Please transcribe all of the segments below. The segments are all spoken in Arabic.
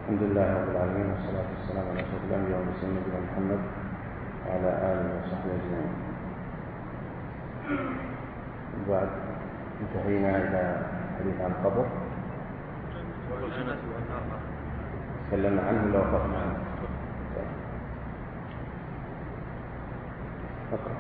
الحمد لله رب العالمين والصلاة والسلام على أشرف الأنبياء والمرسلين نبينا محمد وعلى آله وصحبه أجمعين. بعد انتهينا إلى الحديث عن القبر، تكلمنا عنه ولا وقفنا عنه؟ اقرأ.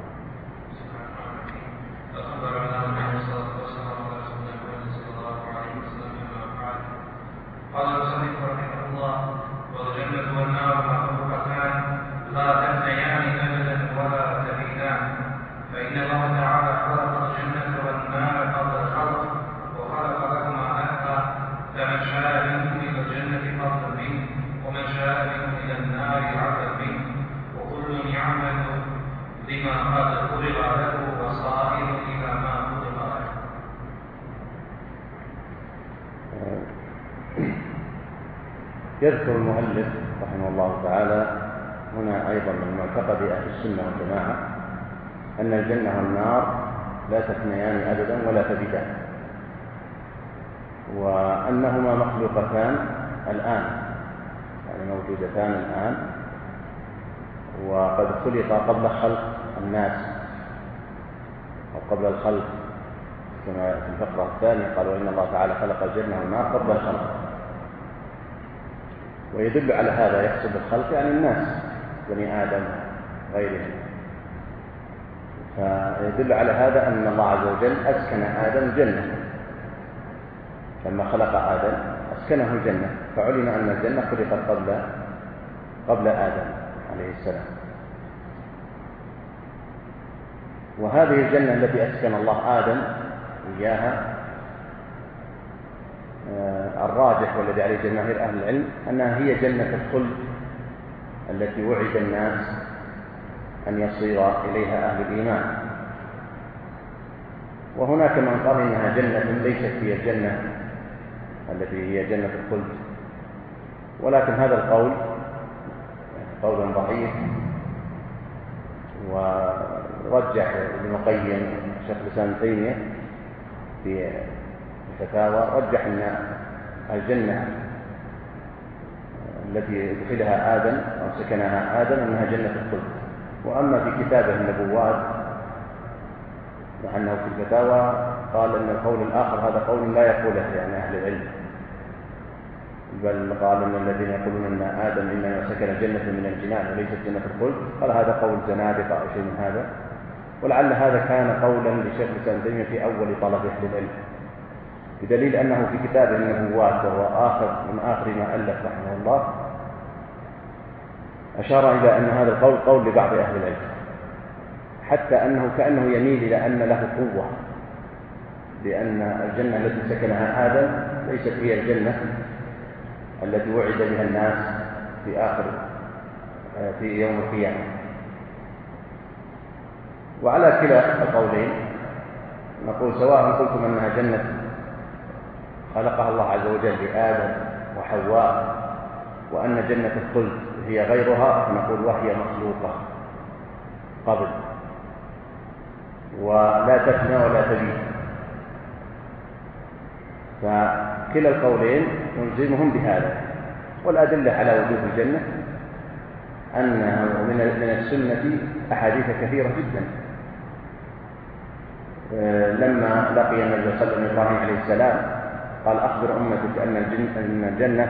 قال المصنف رحمه الله: والجنة والنار مخلوقتان لا تفنيان أبدا ولا تبيدان، فإن الله تعالى خلق الجنة والنار قبل الخلق وخلق لهما أهلا، فمن شاء منهم إلى الجنة فضلا منه ومن شاء منهم إلى النار عدلا منه، وكل يعمل لما قد فرغ له وصائر إلى ما فرغ له. يذكر المؤلف رحمه الله تعالى هنا أيضا من معتقد أهل السنة والجماعة أن الجنة والنار لا تفنيان أبدا ولا تبيدان، وأنهما مخلوقتان الآن، يعني موجودتان الآن، وقد خلق قبل خلق الناس أو قبل الخلق، كما في الفقرة الثانية قالوا إن الله تعالى خلق الجنة والنار قبل الخلق. ويدل على هذا، يقصد الخلق يعني الناس بني آدم غيرهم، فيدل على هذا أن الله عز وجل أسكن آدم الجنة، لما خلق آدم أسكنه الجنة، فعلم أن الجنة خلقت قبل آدم عليه السلام. وهذه الجنة التي أسكن الله آدم إياها الراجح والذي عليه جماهير أهل العلم أنها هي جنة الخلد التي وعد الناس أن يصير إليها أهل الإيمان. وهناك من قال إنها جنة ليست هي الجنة التي هي جنة الخلد، ولكن هذا القول قول ضعيف، ورجح ابن القيم شيخ الإسلام ابن تيمية في الفتاوى، رجح أن الجنة التي دخلها آدم أو سكنها آدم أنها جنة الخلد. وأما في كتابه النبوات، مع أنه في الفتاوى قال أن القول الآخر هذا قول لا يقوله يعني أهل العلم، بل قال أن الذين يقولون أن آدم إنما سكن جنة من الجنان وليست جنة الخلد، قال هذا قول زنادقة أو شيء من هذا. ولعل هذا كان قولا لشيخ الإسلام ابن تيمية في أول طلب أهل العلم، بدليل أنه في كتابه النبوات وهو من آخر ما ألف رحمه الله أشار إلى أن هذا القول قول لبعض أهل العلم، حتى أنه كأنه يميل إلى أن له قوة، لأن الجنة التي سكنها آدم ليست هي الجنة التي وعد بها الناس في يوم القيامة. وعلى كلا القولين نقول سواء قلتم أنها جنة خلقها الله عز وجل لآدم وحواء، وأن جنة الخلد هي غيرها، فنقول وهي مخلوقة قبل ولا تفنى ولا تبيد. فكلا القولين نلزمهم بهذا. والأدلة على وجود الجنة أنها من السنة أحاديث كثيرة جدا. لما لقي النبي صلى الله عليه وسلم إبراهيم عليه السلام قال أخبر أمتك أن الجنة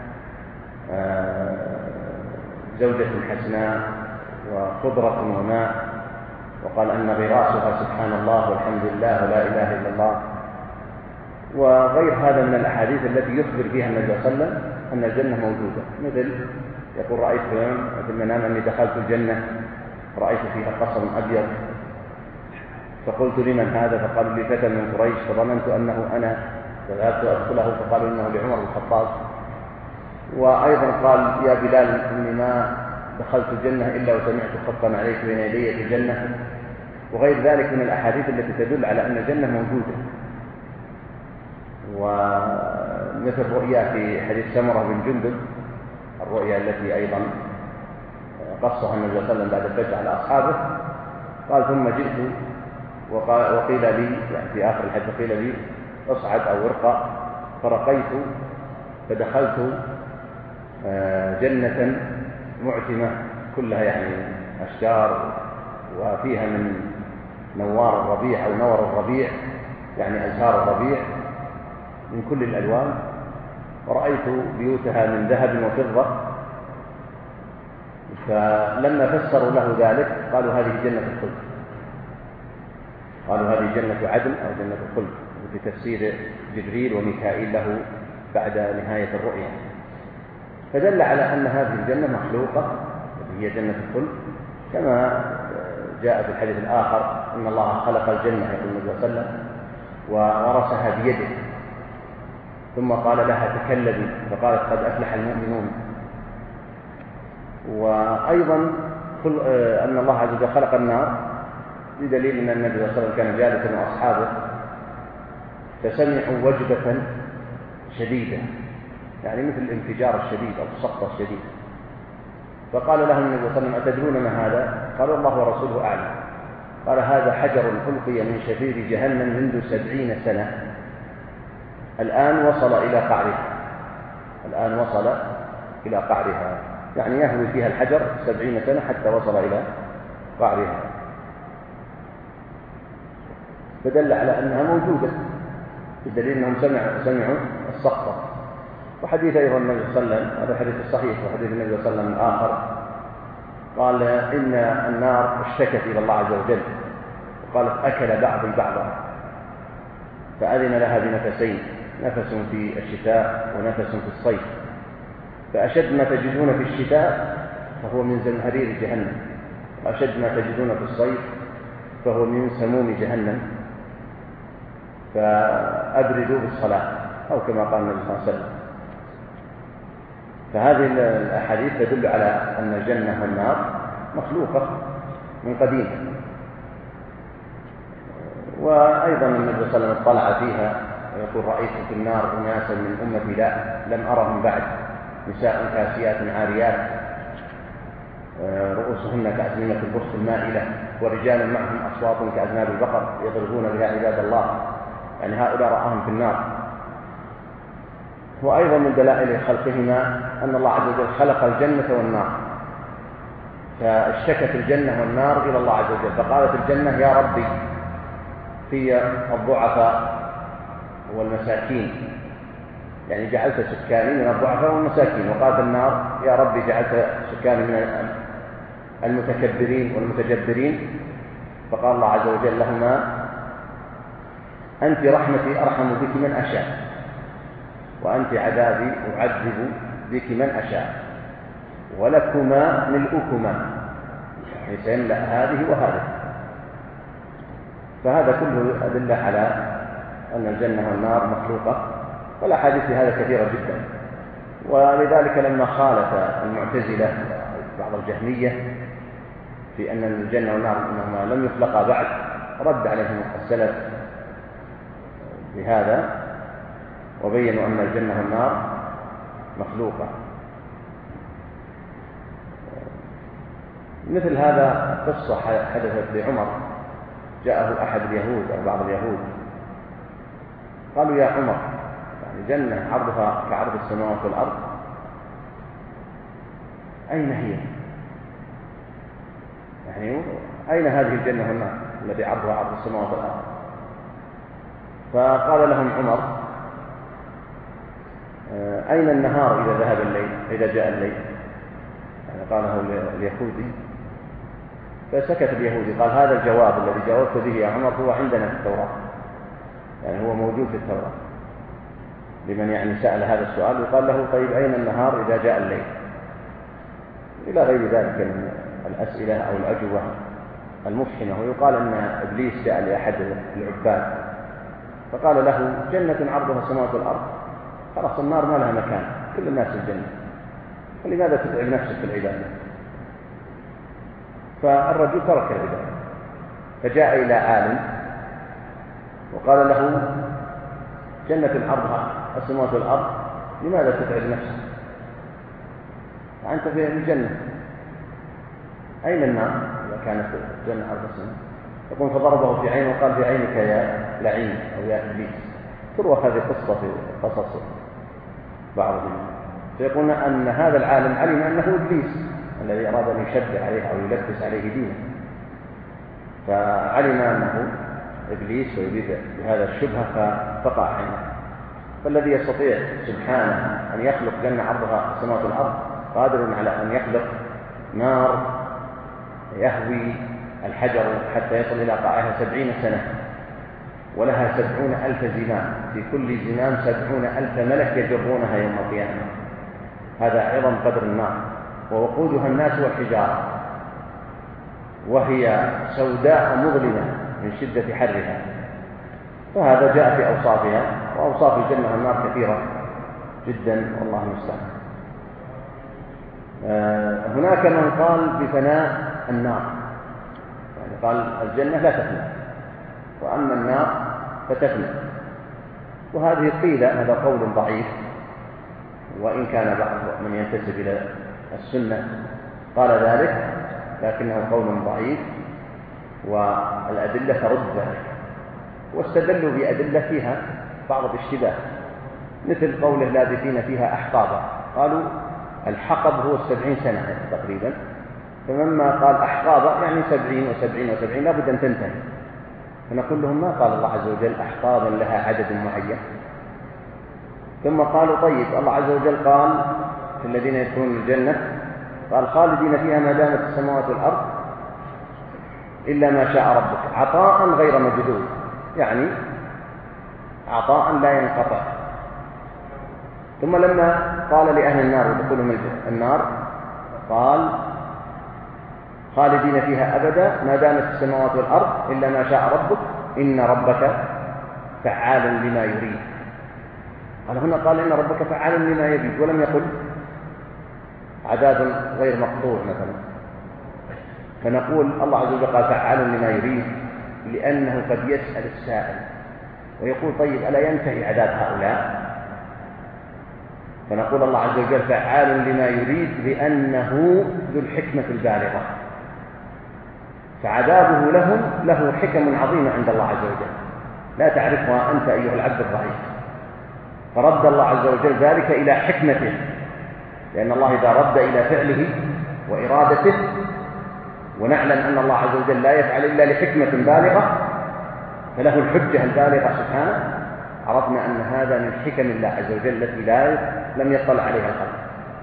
زوجة حسناء وخضرة وماء، وقال أن غراسها سبحان الله والحمد لله ولا إله إلا الله، وغير هذا من الأحاديث التي يخبر بها النبي صلى الله عليه وسلم أن الجنة موجودة. مثل يقول رأيت في المنام أني دخلت الجنة رأيت فيها قصر أبيض، فقلت لمن هذا؟ فقال لي فتى من قريش، فظننت أنه أنا، فذهبت أدخله فقالوا إنه لعمر بن الخطاب. وأيضا قال يا بلال إني ما دخلت الجنة إلا وسمعت خطا عليك بين يدي في الجنة، وغير ذلك من الأحاديث التي تدل على أن الجنة موجودة. ومثل رؤيا في حديث سمرة بن جندب، الرؤيا التي أيضا قصها النبي صلى الله عليه وسلم بعد الفجر على أصحابه، قال ثم جئت وقيل لي، يعني في آخر الحديث قيل لي اصعد أو ارقى، فرقيت فدخلت جنة معتمة كلها يعني أشجار، وفيها من نوار الربيع أو نور الربيع يعني أزهار الربيع من كل الألوان. ورأيت بيوتها من ذهب وفضة، فلما فسروا له ذلك قالوا هذه جنة الخلد، قالوا هذه جنة عدن أو جنة الخلد، في تفسير جبريل وميكائيل له بعد نهاية الرؤيا. فدل على أن هذه الجنة مخلوقة هي جنة الخلد، كما جاء في الحديث الآخر أن الله خلق الجنة يقول النبي صلى الله عليه وسلم ورسها بيده، ثم قال لها تكلمي فقالت قد أفلح المؤمنون. وأيضا أن الله عز وجل خلق النار بدليل أن النبي صلى الله عليه وسلم كان جالسا مع أصحابه فسمعوا وجبة شديدة يعني مثل الانفجار الشديد أو السقطة الشديدة، فقال لهم النبي صلى الله عليه وسلم أتدرون ما هذا؟ قالوا الله ورسوله أعلم. قال هذا حجر ألقي من شفير جهنم منذ 70 سنة الآن وصل إلى قعرها، الآن وصل إلى قعرها، يعني يهوي فيها الحجر 70 سنة حتى وصل إلى قعرها، فدل على أنها موجودة بالدليل أنهم سمعوا السقطة. وحديث أيضا النبي صلى الله عليه وسلم هذا حديث الصحيح، وحديث النبي صلى الله عليه وسلم الآخر قال إن النار اشتكت إلى الله عز وجل وقالت أكل بعضي بعضا، فأذن لها بنفسين، نفس في الشتاء ونفس في الصيف، فأشد ما تجدون في الشتاء فهو من زمهرير جهنم، وأشد ما تجدون في الصيف فهو من سموم جهنم، فأبردوا بالصلاة أو كما قال النبي صلى الله عليه وسلم. فهذه الأحاديث تدل على أن الجنة والنار مخلوقة من قديم. وأيضا النبي صلى الله عليه وسلم اطلع فيها ويقول رأيت في النار أناسا من أمتي لم أرهم بعد، نساء كاسيات عاريات رؤوسهن كأزمنة البخت المائلة، ورجال معهم أصوات كأذناب البقر يضربون بها عباد الله، يعني هؤلاء رآهم في النار. وأيضا من دلائل خلقهما أن الله عز وجل خلق الجنة والنار، فاشتكت الجنة والنار إلى الله عز وجل، فقالت الجنة يا ربي في الضعفاء والمساكين، يعني جعلت سكاني من الضعفاء والمساكين، وقالت النار يا ربي جعلت سكاني من المتكبرين والمتجبرين، فقال الله عز وجل لهما أنت رحمتي أرحم بك من أشاء، وأنت عذابي أعذب بك من أشاء، ولكما ملؤكما، يعني سيملأ هذه وهذه. فهذا كله أدلة على أن الجنة والنار مخلوقة، والأحاديث هذا كثيرة جدا. ولذلك لما خالف المعتزلة بعض الجهمية في أن الجنة والنار إنهما لم يخلقا بعد، رد عليهم السلف بهذا وبينوا أن الجنة والنار مخلوقة. مثل هذا قصة حدثت لعمر، جاءه أحد اليهود أو بعض اليهود قالوا يا عمر يعني جنة عرضها كعرض السماوات والأرض أين هي؟ يعني أين هذه الجنة والنار التي عرضها عرض السماوات والأرض؟ فقال لهم عمر أين النهار إذا ذهب الليل، إذا جاء الليل؟ يعني قاله اليهودي، فسكت اليهودي، قال هذا الجواب الذي جاوبت به يا عمر هو عندنا في التوراة، يعني هو موجود في التوراة لمن يعني سأل هذا السؤال، وقال له طيب أين النهار إذا جاء الليل؟ إلى غير ذلك من الأسئلة أو الأجوبة المفحمة. ويقال أن إبليس جاء لأحد العباد فقال له جنة عرضها السماوات والأرض، خلاص النار ما لها مكان، كل الناس في الجنة، فلماذا تتعب نفسك في العبادة؟ فالرجل ترك العبادة فجاء إلى عالم وقال له جنة عرضها السماوات والأرض لماذا تتعب نفسك؟ أنت في الجنة، أين النار إذا كانت جنة عرض السماوات؟ يقول فضربه في عينه وقال في عينك يا لعين أو يا إبليس. تروى هذه قصة في قصص بعض فيقولون أن هذا العالم علم أنه إبليس الذي أراد أن يشبه عليه أو يلبس عليه دينه، فعلم أنه إبليس ويريد بهذا الشبهة ففقع عنه. فالذي يستطيع سبحانه أن يخلق جنة عرضها السماوات والأرض قادر على أن يخلق نار يهوي الحجر حتى يصل إلى قاعها 70 سنة ولها 70,000 زمام، في كل زمام 70,000 ملك يجرونها يوم القيامة. هذا عظم قدر النار، ووقودها الناس والحجارة، وهي سوداء مظلمة من شدة حرها. فهذا جاء في أوصافها، وأوصاف الجنة والنار كثيرة جدا والله المستعان. هناك من قال بفناء النار، يعني قال الجنة لا تفنى وأما النار فتفنى، وهذه قيل هذا قول ضعيف، وإن كان بعض من ينتسب إلى السنة قال ذلك، لكنه قول ضعيف والأدلة ترد ذلك، واستدلوا بأدلة فيها بعض الاشتباه، مثل قوله لابثين فيها أحقابا، قالوا الحقب هو 70 سنة تقريبا، فمما قال أحقابا يعني 70 و70 و70 لابد أن تنتهي، فنقول لهم ما قال الله عز وجل أحقابا لها عدد معين. ثم قالوا طيب الله عز وجل قال في الذين يدخلون الجنة قال خالدين فيها ما دامت السماوات والأرض إلا ما شاء ربك عطاء غير مجدود، يعني عطاء لا ينقطع. ثم لما قال لأهل النار ودخولهم النار قال خالدين فيها أبدا ما دامت السماوات والأرض إلا ما شاء ربك إن ربك فعال لما يريد. قال هنا قال إن ربك فعال لما يريد، ولم يقل عذاب غير مقطوع مثلا. فنقول الله عز وجل قال فعال لما يريد لأنه قد يسأل السائل ويقول طيب ألا ينتهي عذاب هؤلاء؟ فنقول الله عز وجل فعال لما يريد لأنه ذو الحكمة البالغة، فعذابه لهم له حكم عظيمة عند الله عز وجل لا تعرفها أنت أيها العبد الضعيف. فرد الله عز وجل ذلك إلى حكمته، لأن الله إذا رد إلى فعله وإرادته، ونعلم أن الله عز وجل لا يفعل إلا لحكمة بالغة فله الحجة البالغة سبحانه، عرفنا أن هذا من حكم الله عز وجل التي لم يطلع عليها الخلق.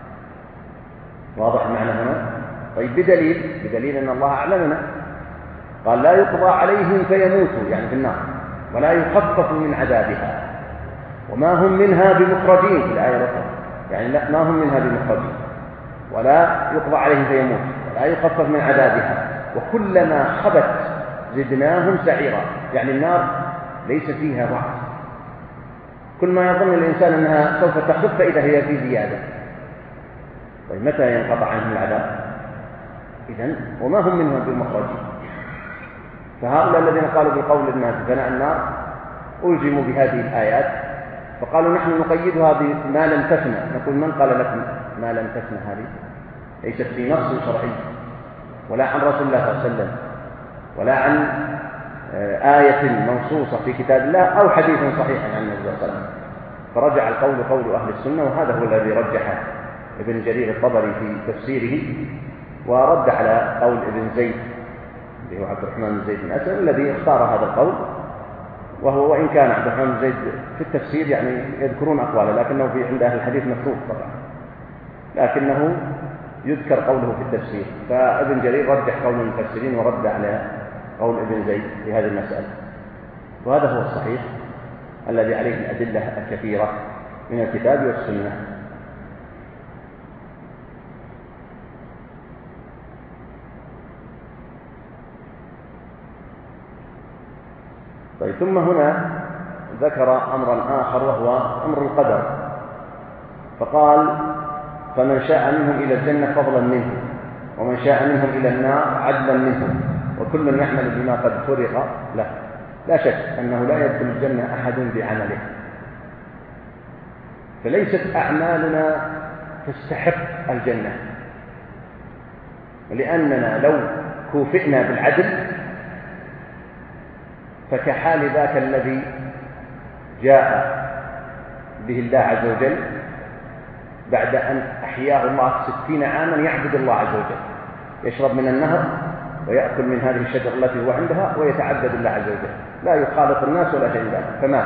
واضح المعنى هنا؟ طيب بدليل أن الله أعلمنا قال لا يقضى عليهم فيموتوا يعني في النار ولا يخفف من عذابها وما هم منها بمخرجين في الآية الأخرى، يعني لا ما هم منها بمخرجين ولا يقضى عليهم فيموت ولا يخفف من عذابها وكلما خبت زدناهم سعيرا، يعني النار ليس فيها ضعف، كل ما يظن الإنسان أنها سوف تخف فإذا هي في زيادة. طيب متى ينقطع عنهم العذاب؟ إذن وما هم منها بمخرجين. فهؤلاء الذين قالوا بالقول الناس فناء النار ألزموا بهذه الآيات فقالوا نحن نقيدها بما لم تفنى. نقول من قال لكم ما لم تفنى؟ هذه ليست في نص شرعي ولا عن رسول الله صلى الله عليه وسلم ولا عن آية منصوصة في كتاب الله أو حديث صحيح عن النبي صلى الله عليه وسلم. فرجع القول قول أهل السنة، وهذا هو الذي رجحه ابن جرير الطبري في تفسيره، ورد على قول ابن زيد اللي هو عبد الرحمن بن زيد بن أسد الذي اختار هذا القول، وهو وإن كان عبد الرحمن بن زيد في التفسير يعني يذكرون أقواله لكنه في عند أهل الحديث متروك طبعا، لكنه يذكر قوله في التفسير. فابن جرير رجح قول المفسرين ورد على قول ابن زيد في هذه المسألة، وهذا هو الصحيح الذي عليه الأدلة الكثيرة من الكتاب والسنة. طيب ثم هنا ذكر أمرا آخر وهو أمر القدر، فقال فمن شاء منهم إلى الجنة فضلا منه ومن شاء منهم إلى النار عدلا منهم وكل يعمل بما قد فرق له. لا شك أنه لا يدخل الجنة أحد بعمله، فليست أعمالنا تستحق الجنة، لأننا لو كوفئنا بالعدل فكحال ذاك الذي جاء به الله عز وجل بعد أن أحياه الله 60 عاما يعبد الله عز وجل، يشرب من النهر ويأكل من هذه الشجرة التي هو عندها ويتعبد الله عز وجل، لا يخالط الناس ولا شيء ذلك، فمات.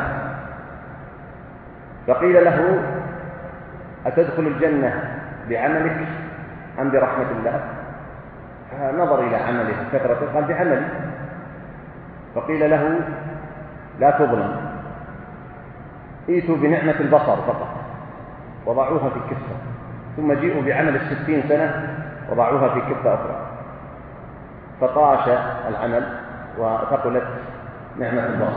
فقيل له: أتدخل الجنة بعملك أم برحمة الله؟ فنظر إلى عمله كثرته قال: بعملي. فقيل له: لا تظلم، ائتوا بنعمة البصر فقط وضعوها في كفة، ثم جيئوا بعمل 60 سنة وضعوها في كفة أخرى، فطاش العمل وثقلت نعمة البصر.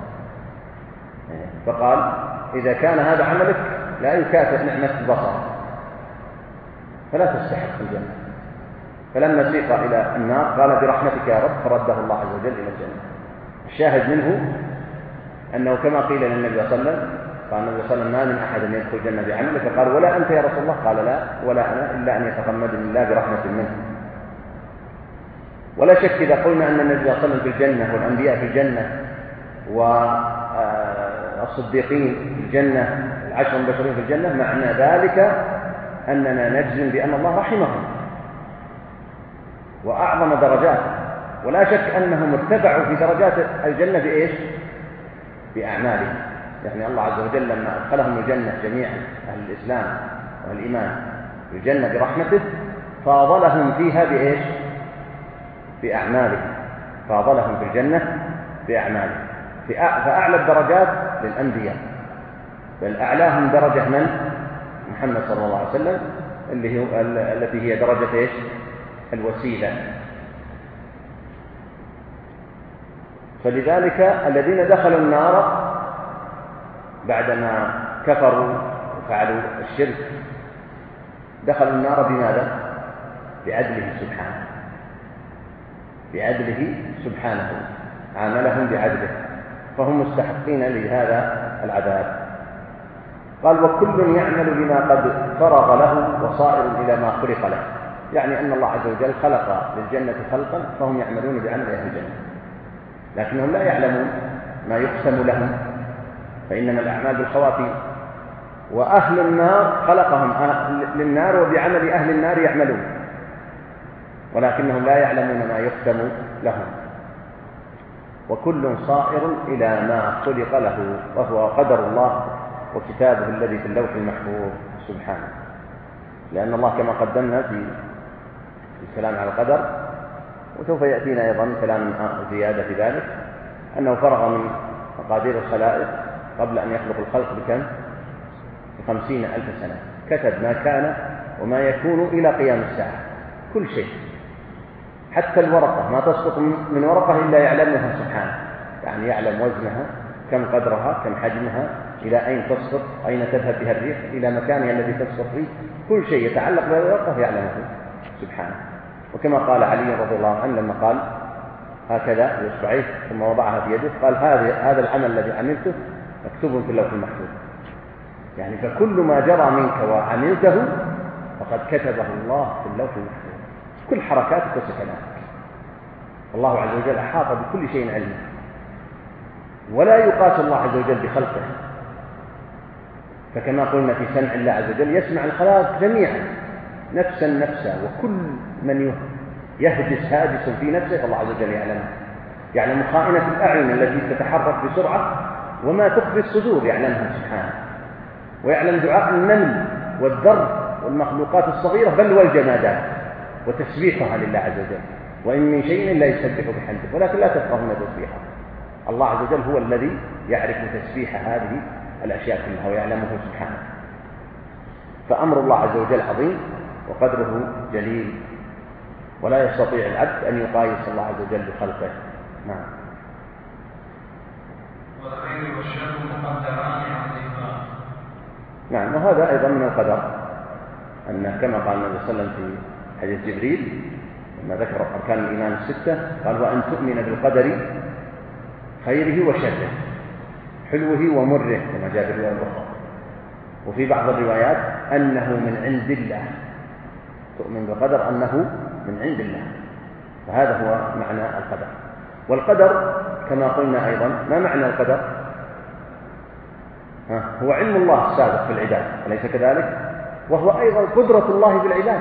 فقال: إذا كان هذا عملك لا يكافئ نعمة البصر فلا تستحق الجنة. فلما سيق إلى النار قال: برحمتك يا رب، فرده الله عز وجل إلى الجنة. الشاهد منه أنه كما قيل للنبي صلى الله عليه وسلم، قال النبي صلى الله عليه وسلم: ما من أحد يدخل الجنة بعمله، فقال: ولا أنت يا رسول الله؟ قال: لا ولا أنا، إلا أن يتغمدني الله برحمة منه. ولا شك إذا قلنا أن النبي صلى الله عليه وسلم في الجنة والأنبياء في الجنة والصديقين في الجنة، العشر المبشرين في الجنة، معنى ذلك أننا نجزم بأن الله رحمهم وأعظم درجات، ولا شك أنهم ارتفعوا في درجات الجنة بإيش؟ بأعمالهم. يعني الله عز وجل لما أدخلهم الجنة جميعا أهل الإسلام والإيمان الجنة برحمته فاضلهم فيها بإيش؟ بأعمالهم. فاضلهم في الجنة بأعمالهم. فأعلى الدرجات للأنبياء، بل أعلاهم درجة من؟ محمد صلى الله عليه وسلم، التي هي درجة إيش؟ الوسيلة. فلذلك الذين دخلوا النار بعدما كفروا وفعلوا الشرك دخلوا النار بماذا؟ بعدله سبحانه، بعدله سبحانه، عاملهم بعدله، فهم مستحقين لهذا العذاب. قال: وكل يعمل بما قد فرغ له وصائر إلى ما خلق له. يعني أن الله عز وجل خلق للجنة خلقا فهم يعملون بعمل أهل الجنة، لكنهم لا يعلمون ما يقسم لهم، فإنما الأعمال بالخواتيم. وأهل النار خلقهم للنار وبعمل أهل النار يعملون، ولكنهم لا يعلمون ما يقسم لهم. وكل صائر إلى ما خلق له، وهو قدر الله وكتابه الذي في اللوح المحفوظ سبحانه. لأن الله كما قدمنا في الكلام على القدر، وسوف يأتينا أيضا كلام زيادة في ذلك، أنه فرغ من مقادير الخلائق قبل أن يخلق الخلق بكم؟ 50,000 سنة. كتب ما كان وما يكون إلى قيام الساعة، كل شيء، حتى الورقة ما تسقط من ورقة إلا يعلمها سبحانه. يعني يعلم وزنها، كم قدرها، كم حجمها، إلى أين تسقط، أين تذهب بها الريح، إلى مكانها الذي تسقط فيه، كل شيء يتعلق بالورقة يعلمه سبحانه. وكما قال علي رضي الله عنه لما قال هكذا بإصبعيه ثم وضعها في يده، قال: هذا العمل الذي عملته مكتوب في اللوح المحفوظ. يعني فكل ما جرى منك وعملته فقد كتبه الله في اللوح المحفوظ، كل حركاتك وسكناتك. الله عز وجل أحاط بكل شيء علما، ولا يقاس الله عز وجل بخلقه. فكما قلنا في سمع الله عز وجل يسمع الخلائق جميعا نفسا نفسا، وكل من يهدس هادس في نفسه فالله عز وجل يعلمه. يعلم خائنة الأعين التي تتحرك بسرعة، وما تخفي الصدور يعلمها سبحانه. ويعلم دعاء النمل والذر والمخلوقات الصغيرة بل والجمادات، وتسبيحها لله عز وجل. وإن من شيء إلا يسبح بحمده ولكن لا تفقهون تسبيحه. الله عز وجل هو الذي يعرف تسبيح هذه الأشياء كلها ويعلمه سبحانه. فأمر الله عز وجل عظيم وقدره جليل، ولا يستطيع العبد أن يقايس الله عز وجل بخلقه. نعم. والخير والشر مقدران عظيمان. نعم. وهذا أيضا من القدر، أن كما قال النبي صلى الله عليه وسلم في حديث جبريل لما ذكر أركان الإيمان الستة، قال: وأن تؤمن بالقدر خيره وشره، حلوه ومره، كما جاء في الرواية الأخرى. وفي بعض الروايات أنه من عند الله، تؤمن بالقدر أنه من عند الله. فهذا هو معنى القدر. والقدر كما قلنا أيضا، ما معنى القدر؟ هو علم الله السابق في العباد، أليس كذلك؟ وهو أيضا قدرة الله بالعباد،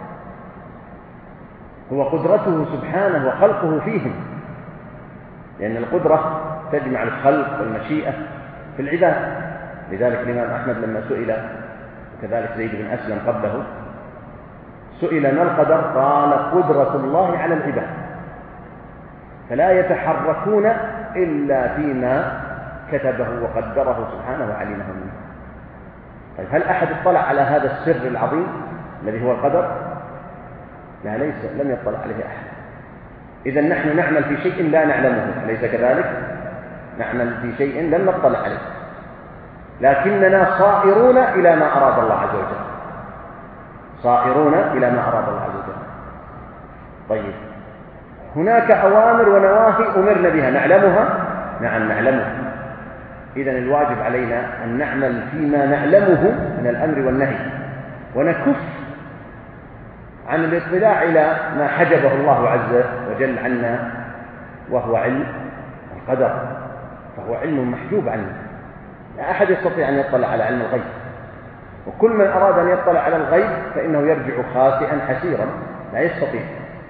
هو قدرته سبحانه وخلقه فيهم، لأن القدرة تجمع الخلق والمشيئة في العباد. لذلك الإمام أحمد لما سئل، وكذلك زيد بن أسلم قبله، سئل ما القدر؟ قال قدرة الله على العباد، فلا يتحركون إلا فيما كتبه وقدره سبحانه وعلمه منه. طيب هل أحد اطلع على هذا السر العظيم الذي هو القدر؟ لا، لم يطلع عليه أحد. إذن نحن نعمل في شيء لا نعلمه، أليس كذلك؟ نعمل في شيء لم نطلع عليه، لكننا صائرون إلى ما أراد الله عز وجل، صائرون إلى ما أراد الله عز وجل. طيب هناك أوامر ونواهي أمرنا بها نعلمها؟ نعم نعلمها. إذن الواجب علينا أن نعمل فيما نعلمه من الأمر والنهي، ونكف عن الاطلاع إلى ما حجبه الله عز وجل عنا، وهو علم القدر، فهو علم محجوب عنا، لا أحد يستطيع أن يطلع على علم الغيب، وكل من أراد أن يطلع على الغيب فإنه يرجع خاسئا حسيرا، لا يستطيع.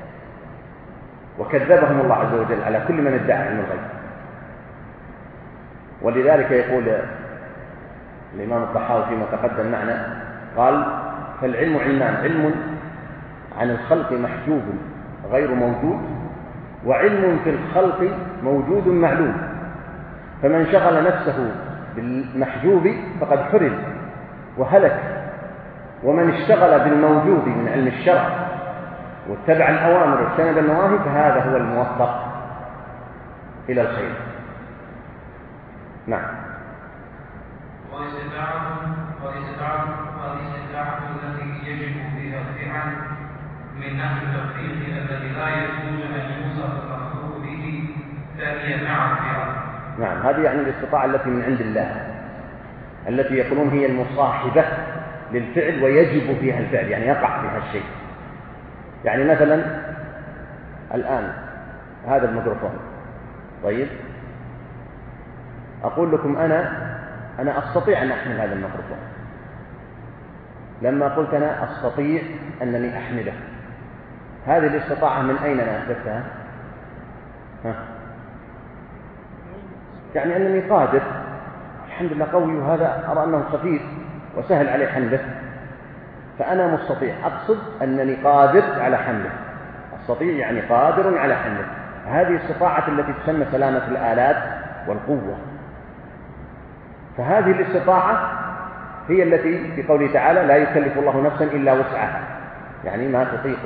وكذبهم الله عز وجل على كل من ادعى علم الغيب. ولذلك يقول الإمام الطحاوي فيما تقدم معنا، قال فالعلم علمان: علم عن الخلق محجوب غير موجود، وعلم في الخلق موجود معلوم، فمن شغل نفسه بالمحجوب فقد حرم وهلك، ومن اشتغل بالموجود من علم الشرع واتبع الأوامر واجتنب النواهي فهذا هو الموفق إلى الخير. نعم. والاستطاعة التي يجب فيها الفعل من نحو التوفيق الذي لا يجوز أن يوصف المخلوق به ثانيا مع الفعل. نعم، هذه يعني الاستطاعة التي من عند الله، التي يقولون هي المصاحبة للفعل ويجب فيها الفعل، يعني يقع فيها الشيء. يعني مثلا الآن هذا الميكروفون، طيب أقول لكم أنا أستطيع أن أحمل هذا الميكروفون. لما قلت أنا أستطيع أنني أحمله، هذه الاستطاعة من أين أنا أثبتها؟ يعني أنني قادر، الحمد لله قوي، وهذا أرى أنه خفيف وسهل عليه حمله، فأنا مستطيع. أقصد أنني قادر على حمله، أستطيع يعني قادر على حمله. هذه الصفاعة التي تسمى سلامة الآلات والقوة. فهذه الاستطاعة هي التي في قوله تعالى لا يكلف الله نفسا إلا وسعها، يعني ما تطيقه.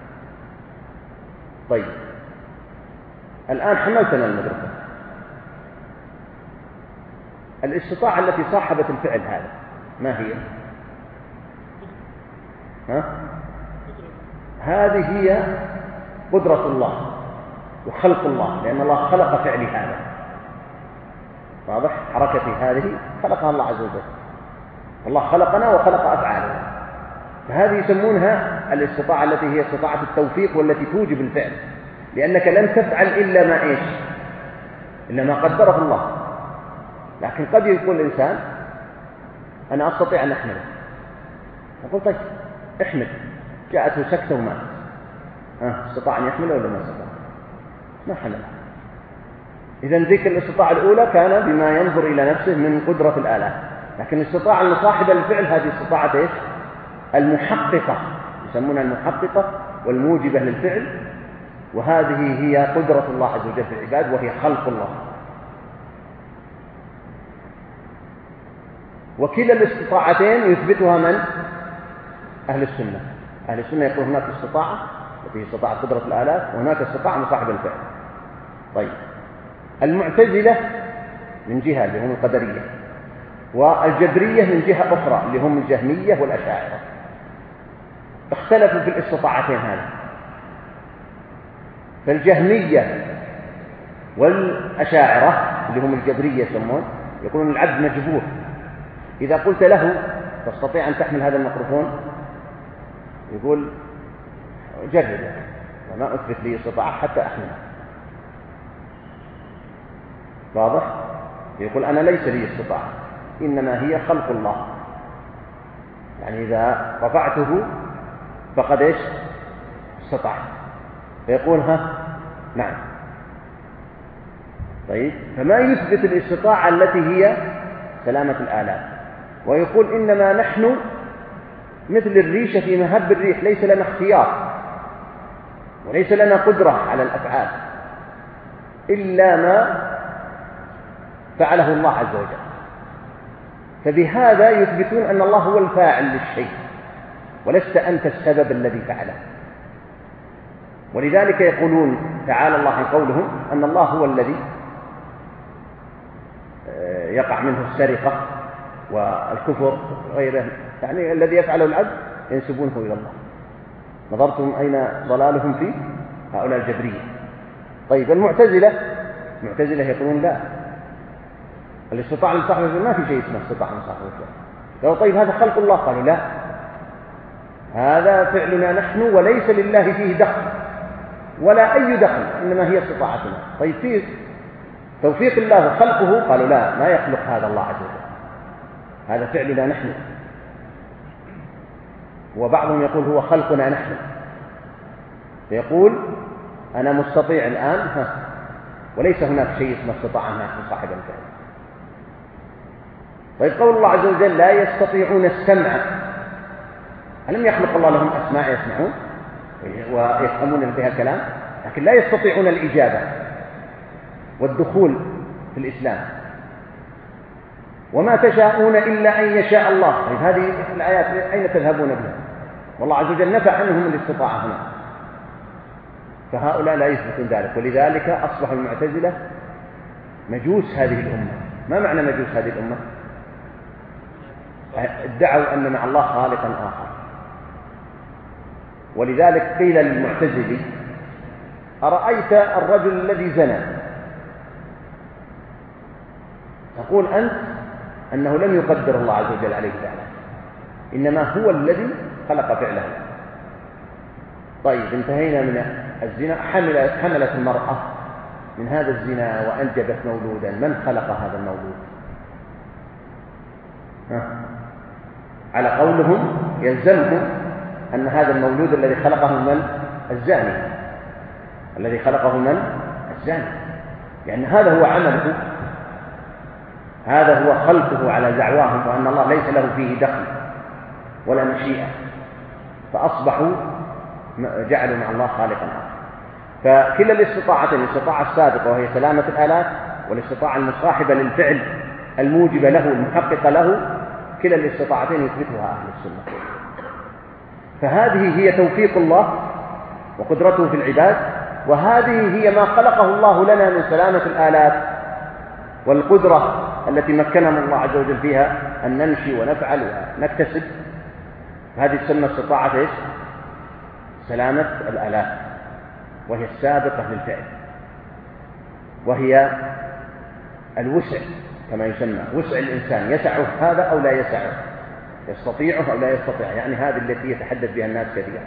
طيب الآن حملتنا الميكروفون، الاستطاعة التي صاحبت الفعل هذا ما هي؟ هذه هي قدرة الله وخلق الله، لأن الله خلق فعلي هذا، واضح؟ حركتي هذه خلقها الله عز وجل، الله خلقنا وخلق أفعالنا، فهذه يسمونها الاستطاعة التي هي استطاعة التوفيق والتي توجب الفعل، لأنك لن تفعل إلا ما إيش؟ إلا ما قدره الله. لكن قد يقول الإنسان أنا أستطيع أن أحمله، أقول طيب احمل، جاءته سكتة ومات، استطاع أن يحمله ولا ما استطاع؟ ما حمله. إذن ذيك الاستطاعة الأولى كان بما ينظر إلى نفسه من قدرة الآلات، لكن الاستطاعة المصاحبة للفعل هذه استطاعة إيش؟ المحققة، يسمونها المحققة والموجبة للفعل، وهذه هي قدرة الله عز وجل في العباد، وهي خلق الله. وكلا الاستطاعتين يثبتها من؟ أهل السنة. أهل السنة يقول هناك استطاعة التي هي استطاعة قدرة الآلات، وهناك استطاعة مصاحبة الفعل. طيب المعتزلة من جهة اللي هم القدرية، والجبرية من جهة أخرى اللي هم الجهمية والأشاعرة، اختلفوا في الاستطاعتين هذه. فالجهمية والأشاعرة اللي هم الجبرية يسمون، يقولون العبد مجبور، إذا قلت له تستطيع أن تحمل هذا الميكروفون، يقول جرب، وما أثبت لي استطاعة حتى أحمله. واضح؟ يقول أنا ليس لي استطاعة، إنما هي خلق الله. يعني إذا رفعته فقد إيش استطعت، فيقول ها نعم. طيب، فما يثبت الاستطاعة التي هي سلامة الآلات، ويقول إنما نحن مثل الريشة في مهب الريح، ليس لنا اختيار وليس لنا قدرة على الأفعال إلا ما فعله الله عز وجل. فبهذا يثبتون أن الله هو الفاعل للشيء ولست أنت السبب الذي فعله. ولذلك يقولون تعالى الله عن قولهم أن الله هو الذي يقع منه السرقة والكفر وغيره، يعني الذي يفعله العبد ينسبونه إلى الله. نظرتم أين ضلالهم فيه هؤلاء الجبرية. طيب، المعتزلة يقولون لا، الاستطاعة لصاحب الفعل ما في شيء اسمه استطاعة لصاحب الفعل. قالوا طيب هذا خلق الله، قالوا لا، هذا فعلنا نحن وليس لله فيه دخل ولا أي دخل، إنما هي استطاعتنا. طيب فيه توفيق الله خلقه، قالوا لا، ما يخلق هذا الله عز وجل، هذا فعلنا نحن. وبعضهم يقول هو خلقنا نحن، فيقول أنا مستطيع الآن وليس هناك شيء اسمه استطاعة نحن صاحب الفعل. طيب، قول الله عز وجل لا يستطيعون السمع، ألم يخلق الله لهم أسماع يسمعون ويفهمون بها الكلام، لكن لا يستطيعون الإجابة والدخول في الإسلام. وما تشاءون إلا أن يشاء الله. طيب، هذه الآيات أين تذهبون بها؟ والله عز وجل نفى عنهم الاستطاعة هنا، فهؤلاء لا يثبتون ذلك. ولذلك أصبح المعتزلة مجوس هذه الأمة. ما معنى مجوس هذه الأمة؟ ادعوا أن مع الله خالقا آخر. ولذلك قيل للمعتزلي أرأيت الرجل الذي زنى، تقول أنت أنه لم يقدر الله عز وجل عليه فعله، إنما هو الذي خلق فعله. طيب، انتهينا من الزنا، حملت المرأة من هذا الزنا وأنجبت مولودا، من خلق هذا المولود؟ على قولهم يلزمهم أن هذا المولود الذي خلقه من؟ الزاني. الذي خلقه من؟ الزاني، لأن هذا هو عمله، هذا هو خلقه على دعواهم، وأن الله ليس له فيه دخل ولا مشيئة، فأصبحوا جعلوا مع الله خالقا آخر. فكلا الاستطاعتين، الاستطاعة السابقة وهي سلامة الآلات، والاستطاعة المصاحبة للفعل الموجبة له المحققة له، كلا الاستطاعتين يثبتها أهل السنة. فهذه هي توفيق الله وقدرته في العباد، وهذه هي ما خلقه الله لنا من سلامة الآلات والقدرة التي مكننا الله عز وجل فيها أن نمشي ونفعل ونكتسب. هذه تسمى استطاعة إيش؟ سلامة الآلات، وهي السابقة للفعل، وهي الوسع كما يسمى، وسع الإنسان، يسعه هذا أو لا يسعه، يستطيعه أو لا يستطيع، يعني هذه التي يتحدث بها الناس كثيرا.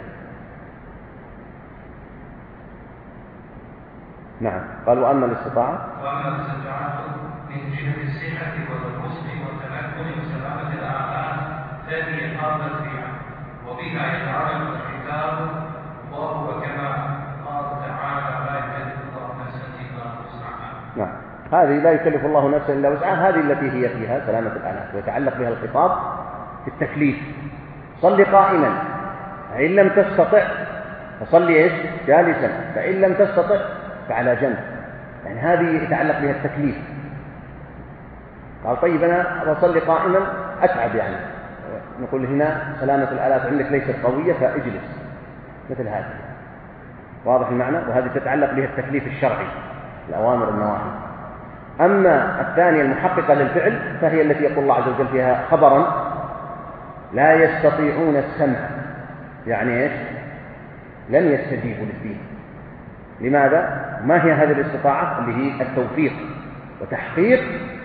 نعم. قال وأما الاستطاعة من جهة الصحة والرزق والتمكن وسلامة الآلات فهي قامت فيها، وبها يتعلق الكتاب، وهو كما قال تعالى لا يكلف الله نفسا إلا وسعها. نعم، هذه لا يكلف الله نفسا إلا وسعها، هذه التي هي فيها سلامة الآلات، ويتعلق بها الخطاب في التكليف. صل قائما، فإن لم تستطع فصلي إيش؟ جالسا، فإن لم تستطع فعلى جنب. يعني هذه يتعلق بها التكليف. قال طيب أنا أصلي قائما أتعب، يعني نقول هنا سلامة الآلات عندك ليست قوية فاجلس، مثل هذه. واضح المعنى؟ وهذه تتعلق بها التكليف الشرعي، الأوامر والنواهي. أما الثانية المحققة للفعل فهي التي يقول الله عز وجل فيها خبرا لا يستطيعون السمع، يعني إيش؟ لن يستجيبوا للدين. لماذا؟ ما هي هذه الاستطاعة؟ اللي هي التوفيق وتحقيق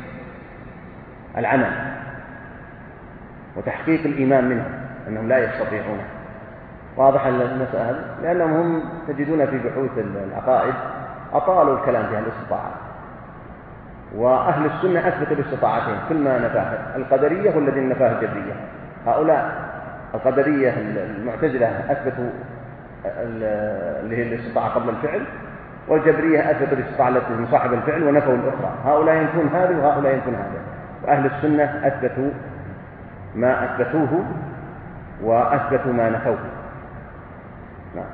العمل وتحقيق الإيمان منهم أنهم لا يستطيعونه. واضح المسألة؟ لأنهم هم تجدون في بحوث العقائد أطالوا الكلام في الاستطاعات، وأهل السنة أثبتوا الاستطاعتين، كل ما نفاه القدرية والذين نفاه الجبرية. هؤلاء القدرية المعتزلة أثبتوا اللي هي الاستطاعة قبل الفعل، والجبرية أثبتوا الاستطاعة التي مصاحبة الفعل ونفوا الأخرى. هؤلاء ينفون هذا وهؤلاء ينفون هذا، وأهل السنة أثبتوا ما أثبتوه وأثبتوا ما نفوه. نعم.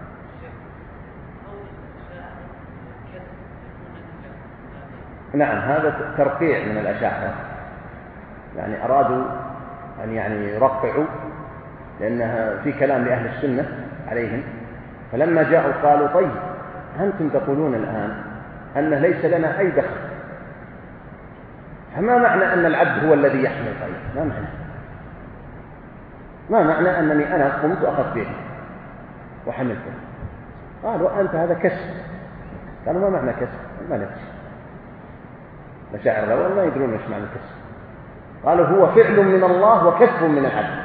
نعم، هذا ترقيع من الأشاعرة، يعني أرادوا أن يرقعوا، لأنها في كلام لأهل السنة عليهم، فلما جاءوا قالوا طيب أنتم تقولون الآن أن ليس لنا أي دخل، فما معنى أن العبد هو الذي يحمل؟ طيب ما معنى أنني أنا قمت وأخذت به وحملته؟ قالوا أنت هذا كسب. قالوا ما معنى كسب؟ ما ندري، مشاعر الأول ما يدرون ايش معنى الكسب. قالوا هو فعل من الله وكسب من العبد.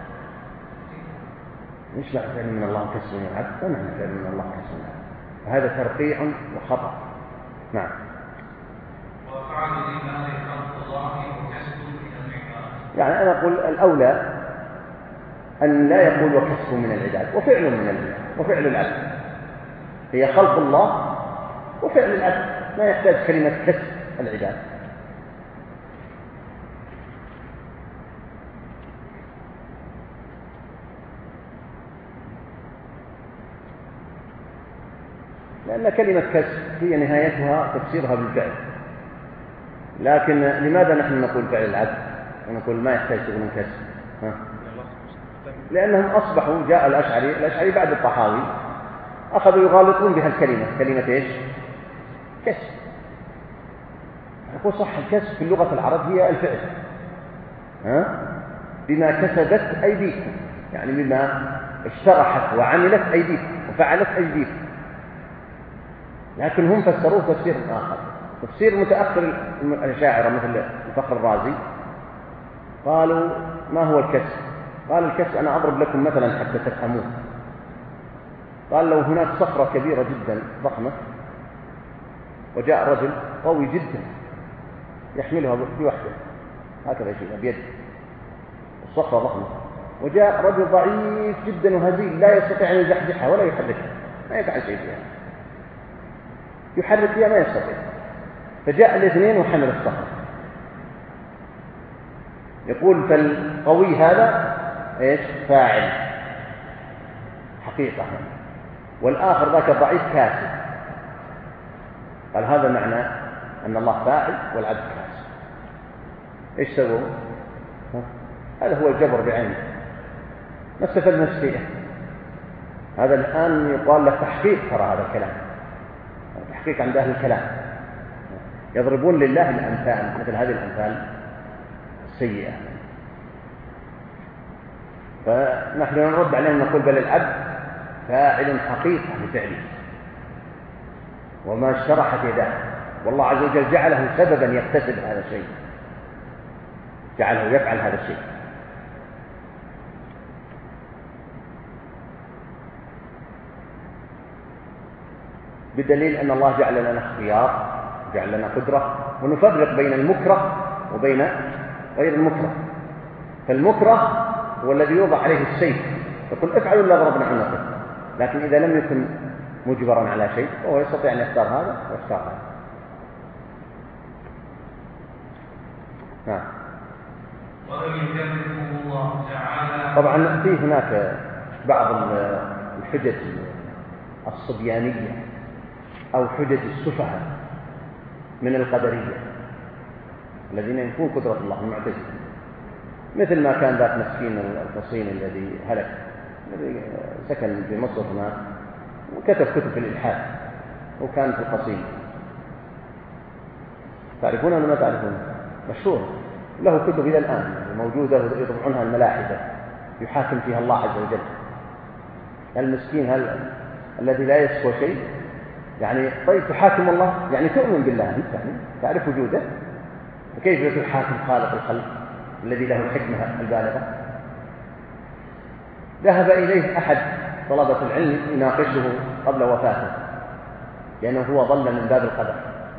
ايش معنى فعل من الله وكسب من العبد؟ ما معنى فعل من الله وكسب من العبد؟ هذا ترقيع وخطأ. نعم. وفعل لله خلق الله وكسب من العباد. يعني أنا أقول الأولى أن لا يقول وكسب من العباد وفعل من العباد، وفعل العبد هي خلق الله وفعل العبد، ما يحتاج كلمة كسب العباد. لأن كلمة كسب هي نهايتها تفسيرها بالفعل، لكن لماذا نحن نقول فعل العبد ونقول ما يحتاج شغل كسب؟ لأنهم أصبحوا، جاء الأشعري بعد الطحاوي أخذوا يغالطون بها الكلمة، كلمة إيش؟ كسب. يقول صح، الكسب في اللغة العرب هي الفعل، بما كسبت أيديكم، يعني بما اشترحت وعملت أيديكم وفعلت أيديكم. لكن هم فسروه تفسير آخر، تفسير متأخر الأشاعرة مثل الفخر الرازي. قالوا ما هو الكسب؟ قال الكسب، أنا أضرب لكم مثلا حتى تفهموه. قال لو هناك صخرة كبيرة جدا ضخمة وجاء رجل قوي جدا يحملها بوحده هكذا يشيلها بيده، الصخرة ضخمة، وجاء رجل ضعيف جدا وهزيل لا يستطيع أن يزحزحها ولا يحركها، ما يفعل شيء فيها، يحرك فيها ما يستطيع، فجاء الاثنين وحمل الصخرة. يقول فالقوي هذا ايش؟ فاعل حقيقة، والآخر ذاك الضعيف كاسب. قال هذا معنى أن الله فاعل والعبد كاسب. ايش سووا؟ هذا هو الجبر بعينه، ما استفدنا شيء. هذا الآن يقال له تحقيق، ترى هذا الكلام تحقيق عند أهل الكلام، يضربون لله الأمثال مثل هذه الأمثال السيئة. فنحن نرد عليهم نقول بل العبد فاعل حقيقة لفعله وما اشترحت يداه، والله عز وجل جعله سببا يكتسب هذا الشيء، جعله يفعل هذا الشيء. بدليل أن الله جعل لنا اختيار، جعل لنا قدرة، ونفرق بين المكره وبين غير المكره. فالمكره هو الذي يوضع عليه السيف، يقول افعلوا الا ضربنا عنقه، لكن إذا لم يكن مجبرا على شيء فهو يستطيع أن يختار هذا ويختار هذا. نعم. طبعا في هناك بعض الحجج الصبيانية أو حجج السفهاء من القدرية الذين ينفون قدرة الله، المعتزلة، مثل ما كان ذاك مسكين القصين الذي هلك، الذي سكن في مصر هناك وكتب كتب في الإلحاد، وكان في القصين، تعرفونه ولا ما تعرفونه؟ مشهور، له كتب إلى الآن موجودة يطبعونها الملاحدة يحاكم فيها الله عز وجل. المسكين الذي لا يسوى شيء، يعني طيب تحاكم الله، يعني تؤمن بالله أنت، يعني تعرف وجوده، فكيف تحاكم خالق الخلق الذي له الحكمة البالغة؟ ذهب إليه أحد طلبة العلم يناقشه قبل وفاته، لأنه هو ظل من باب القدر،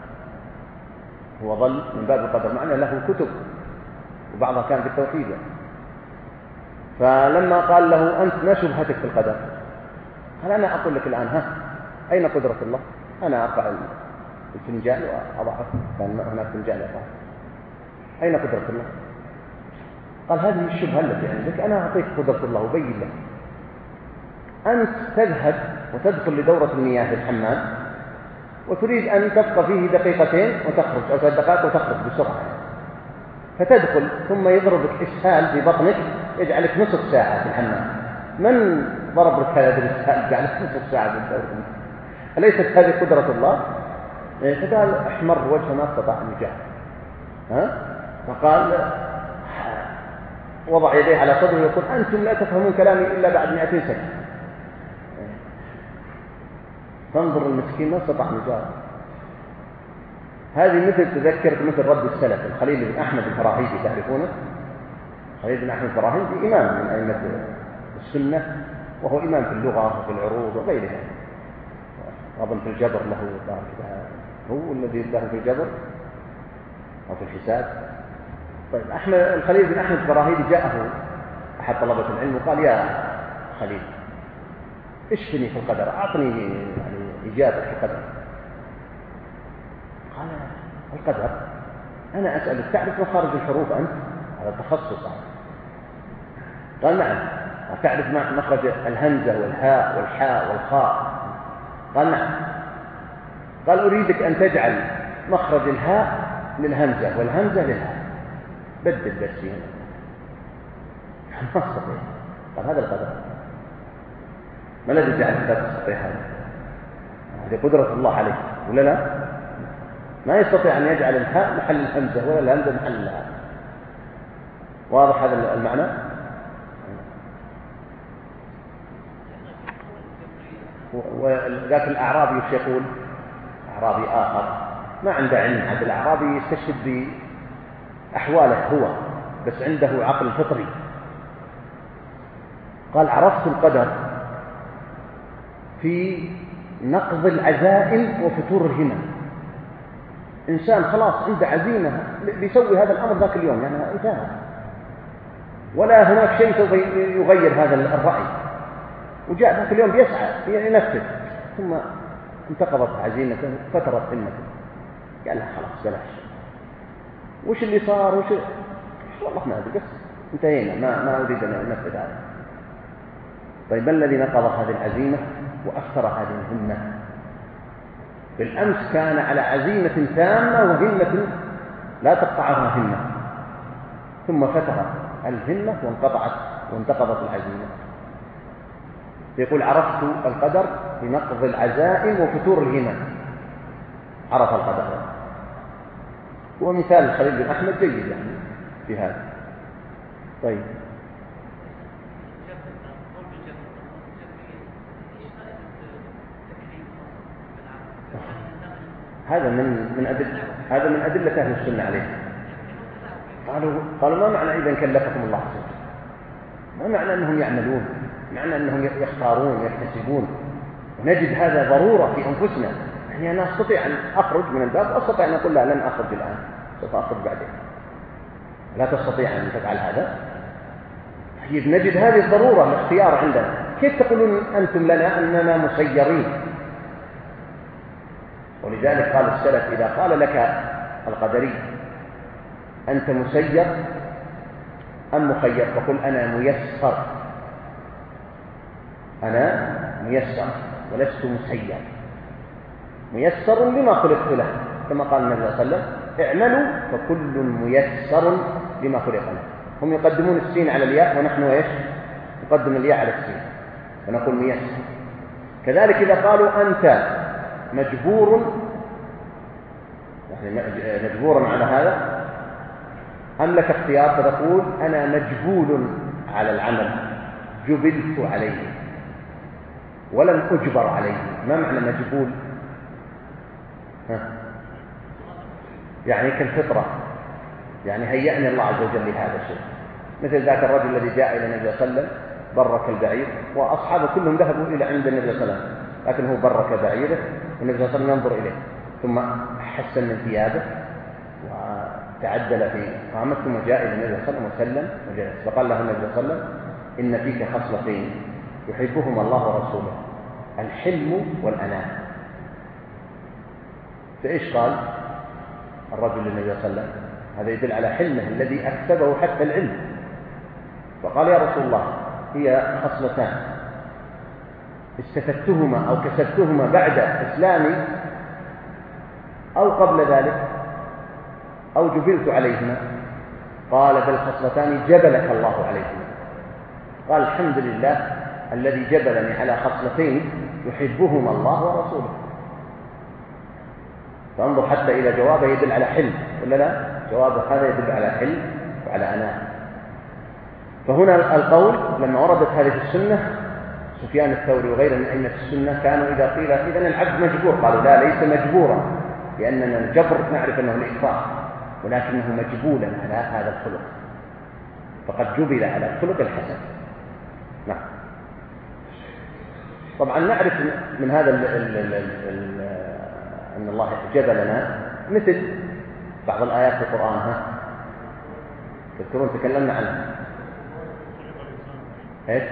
هو ظل من باب القدر، معنى له كتب وبعضها كان بالتوحيد. فلما قال له أنت ما شبهتك في القدر؟ قال أنا أقول لك الآن، أين قدرة الله؟ أنا أرفع الفنجان وأضعه، كان هناك فنجان يقع، أين قدرة الله؟ قال هذه الشبهة التي عندك، أنا أعطيك قدرة الله وبين لك. أنت تذهب وتدخل لدورة المياه في الحمام وتريد أن تبقى فيه دقيقتين وتخرج، أو 3 دقائق وتخرج بسرعة، فتدخل ثم يضربك إسهال في بطنك يجعلك نصف ساعة في الحمام. من ضرب لك هذا الإسهال جعلك نصف ساعة في الدورة؟ أليست هذه قدرة الله؟ فقال احمر وجهه ما استطاع أن يجاوب. فقال وضع يديه على صدره ويقول أنتم لا تفهمون كلامي إلا بعد 200 سنة. فانظر المسكين ما استطاع أن يجاوب. هذه مثل تذكرت مثل رد السلف الخليل بن أحمد الفراهيدي، تعرفونه؟ خليل بن أحمد الفراهيدي إمام من أئمة السنة، وهو إمام في اللغة وفي العروض وغيرها. أظن في الجبر له دار كذا، هو الذي له في الجبر أو في الحساب. طيب الخليل بن أحمد الفراهيدي جاءه أحد طلبة العلم وقال يا خليل اشفني في القدر، أعطني يعني إجابة في القدر. قال القدر أنا أسألك تعرف مخارج الحروف أنت؟ هذا تخصص. قال نعم. تعرف مخرج الهمزة والهاء والحاء والخاء؟ قال نعم. قال أريدك أن تجعل مخرج الهاء للهمزة والهمزة للهاء، بدل بس هنا. ما استطيع. قال هذا القدر. ما الذي جعلك لا تستطيع هذا؟ هذه قدرة الله عليك ولا لا؟ ما يستطيع أن يجعل الهاء محل الهمزة ولا الهمزة محل الهاء. واضح هذا المعنى؟ وذاك الأعرابي وش يقول؟ أعرابي آخر ما عنده علم، هذا الأعرابي يستشهد بأحواله هو، بس عنده عقل فطري. قال عرفت القدر في نقض العزائم وفتور الهمم. إنسان خلاص عنده عزيمة بيسوي هذا الأمر ذاك اليوم، يعني انتهى، ولا هناك شيء سوف يغير هذا الرأي، وجاء ذاك اليوم بيسعى ينفذ، ثم انتقضت عزيمته فترت همته. قال لا خلاص بلاش، وش اللي صار والله ما أدري، بس انتهينا، ما أريد أن أنفذ هذا. طيب ما الذي نقض هذه العزيمة وأثر هذه الهمة؟ بالأمس كان على عزيمة تامة وهمة لا تقطعها همة، ثم فترت الهمة وانتقضت العزيمة. يقول عرفت القدر بنقض العزائم وفتور الهمم. عرف القدر، ومثال الخليل بن أحمد جيد يعني في هذا. طيب هذا من أدلة أهل السنة عليه. قالوا ما معنى إذا كلفكم الله عز وجل؟ ما معنى أنهم يعملون، معنى أنهم يختارون يحتسبون. نجد هذا ضرورة في أنفسنا، يعني أنا أستطيع أن أخرج من الباب وأستطيع أن أقول لا لن أخرج الآن، سوف أخرج بعدين. لا تستطيع أن تفعل هذا. طيب نجد هذه الضرورة الاختيار عندنا، كيف تقولون أنتم لنا أننا مسيرين؟ ولذلك قال السلف إذا قال لك القدري أنت مسير أم مخير، فقل أنا ميسر، أنا ميسر ولست مسير. ميسر لما خلقت له، كما قال النبي صلى الله عليه وسلم اعملوا فكل ميسر لما خلق له. هم يقدمون السين على الياء ونحن ايش؟ نقدم الياء على السين فنقول ميسر. كذلك إذا قالوا أنت مجبور، يعني مجبورا على هذا أم لك اختيار، فتقول أنا مجبول على العمل، جبلت عليه ولم أجبر عليه. ما معنى مجبول؟ يعني كالفطرة، يعني هيأني الله عز وجل لهذا الشيء. مثل ذاك الرجل الذي جاء إلى النبي صلى الله عليه وسلم برك البعير، وأصحابه كلهم ذهبوا إلى عند النبي صلى الله عليه وسلم، لكن هو برك بعيره والنبي صلى الله عليه وسلم ينظر إليه، ثم حسن من ثيابه وتعدل في قامته، ثم جاء إلى النبي صلى الله عليه وسلم وجلس، فقال له النبي صلى الله عليه وسلم إن فيك خصلتين يحبهما الله ورسوله، الحلم والأناة. فإيش قال الرجل للنبي صلى الله عليه وسلم؟ هذا يدل على حلمه الذي أكسبه حتى العلم. فقال يا رسول الله هي خصلتان استفدتهما أو كسبتهما بعد إسلامي أو قبل ذلك أو جبلت عليهما. قال بل خصلتان جبلك الله عليهما. قال الحمد لله الذي جبلني على خصلتين يحبهما الله ورسوله. فانظر حتى إلى جوابه يدل على حلم ولا لا؟ جوابه هذا يدل على حلم وعلى أناة. فهنا القول لما وردت هذه السنة، سفيان الثوري وغيره من أئمة السنة كانوا إذا قيل إذن العبد مجبور، قالوا لا ليس مجبورا، لأننا الجبر نعرف أنه الإكراه، ولكنه مجبولا على هذا الخلق، فقد جبل على الخلق الحسن. نعم. طبعا نعرف من هذا أن الله جبلنا مثل بعض الآيات في القرآن. تذكرون تكلمنا عنها إيش؟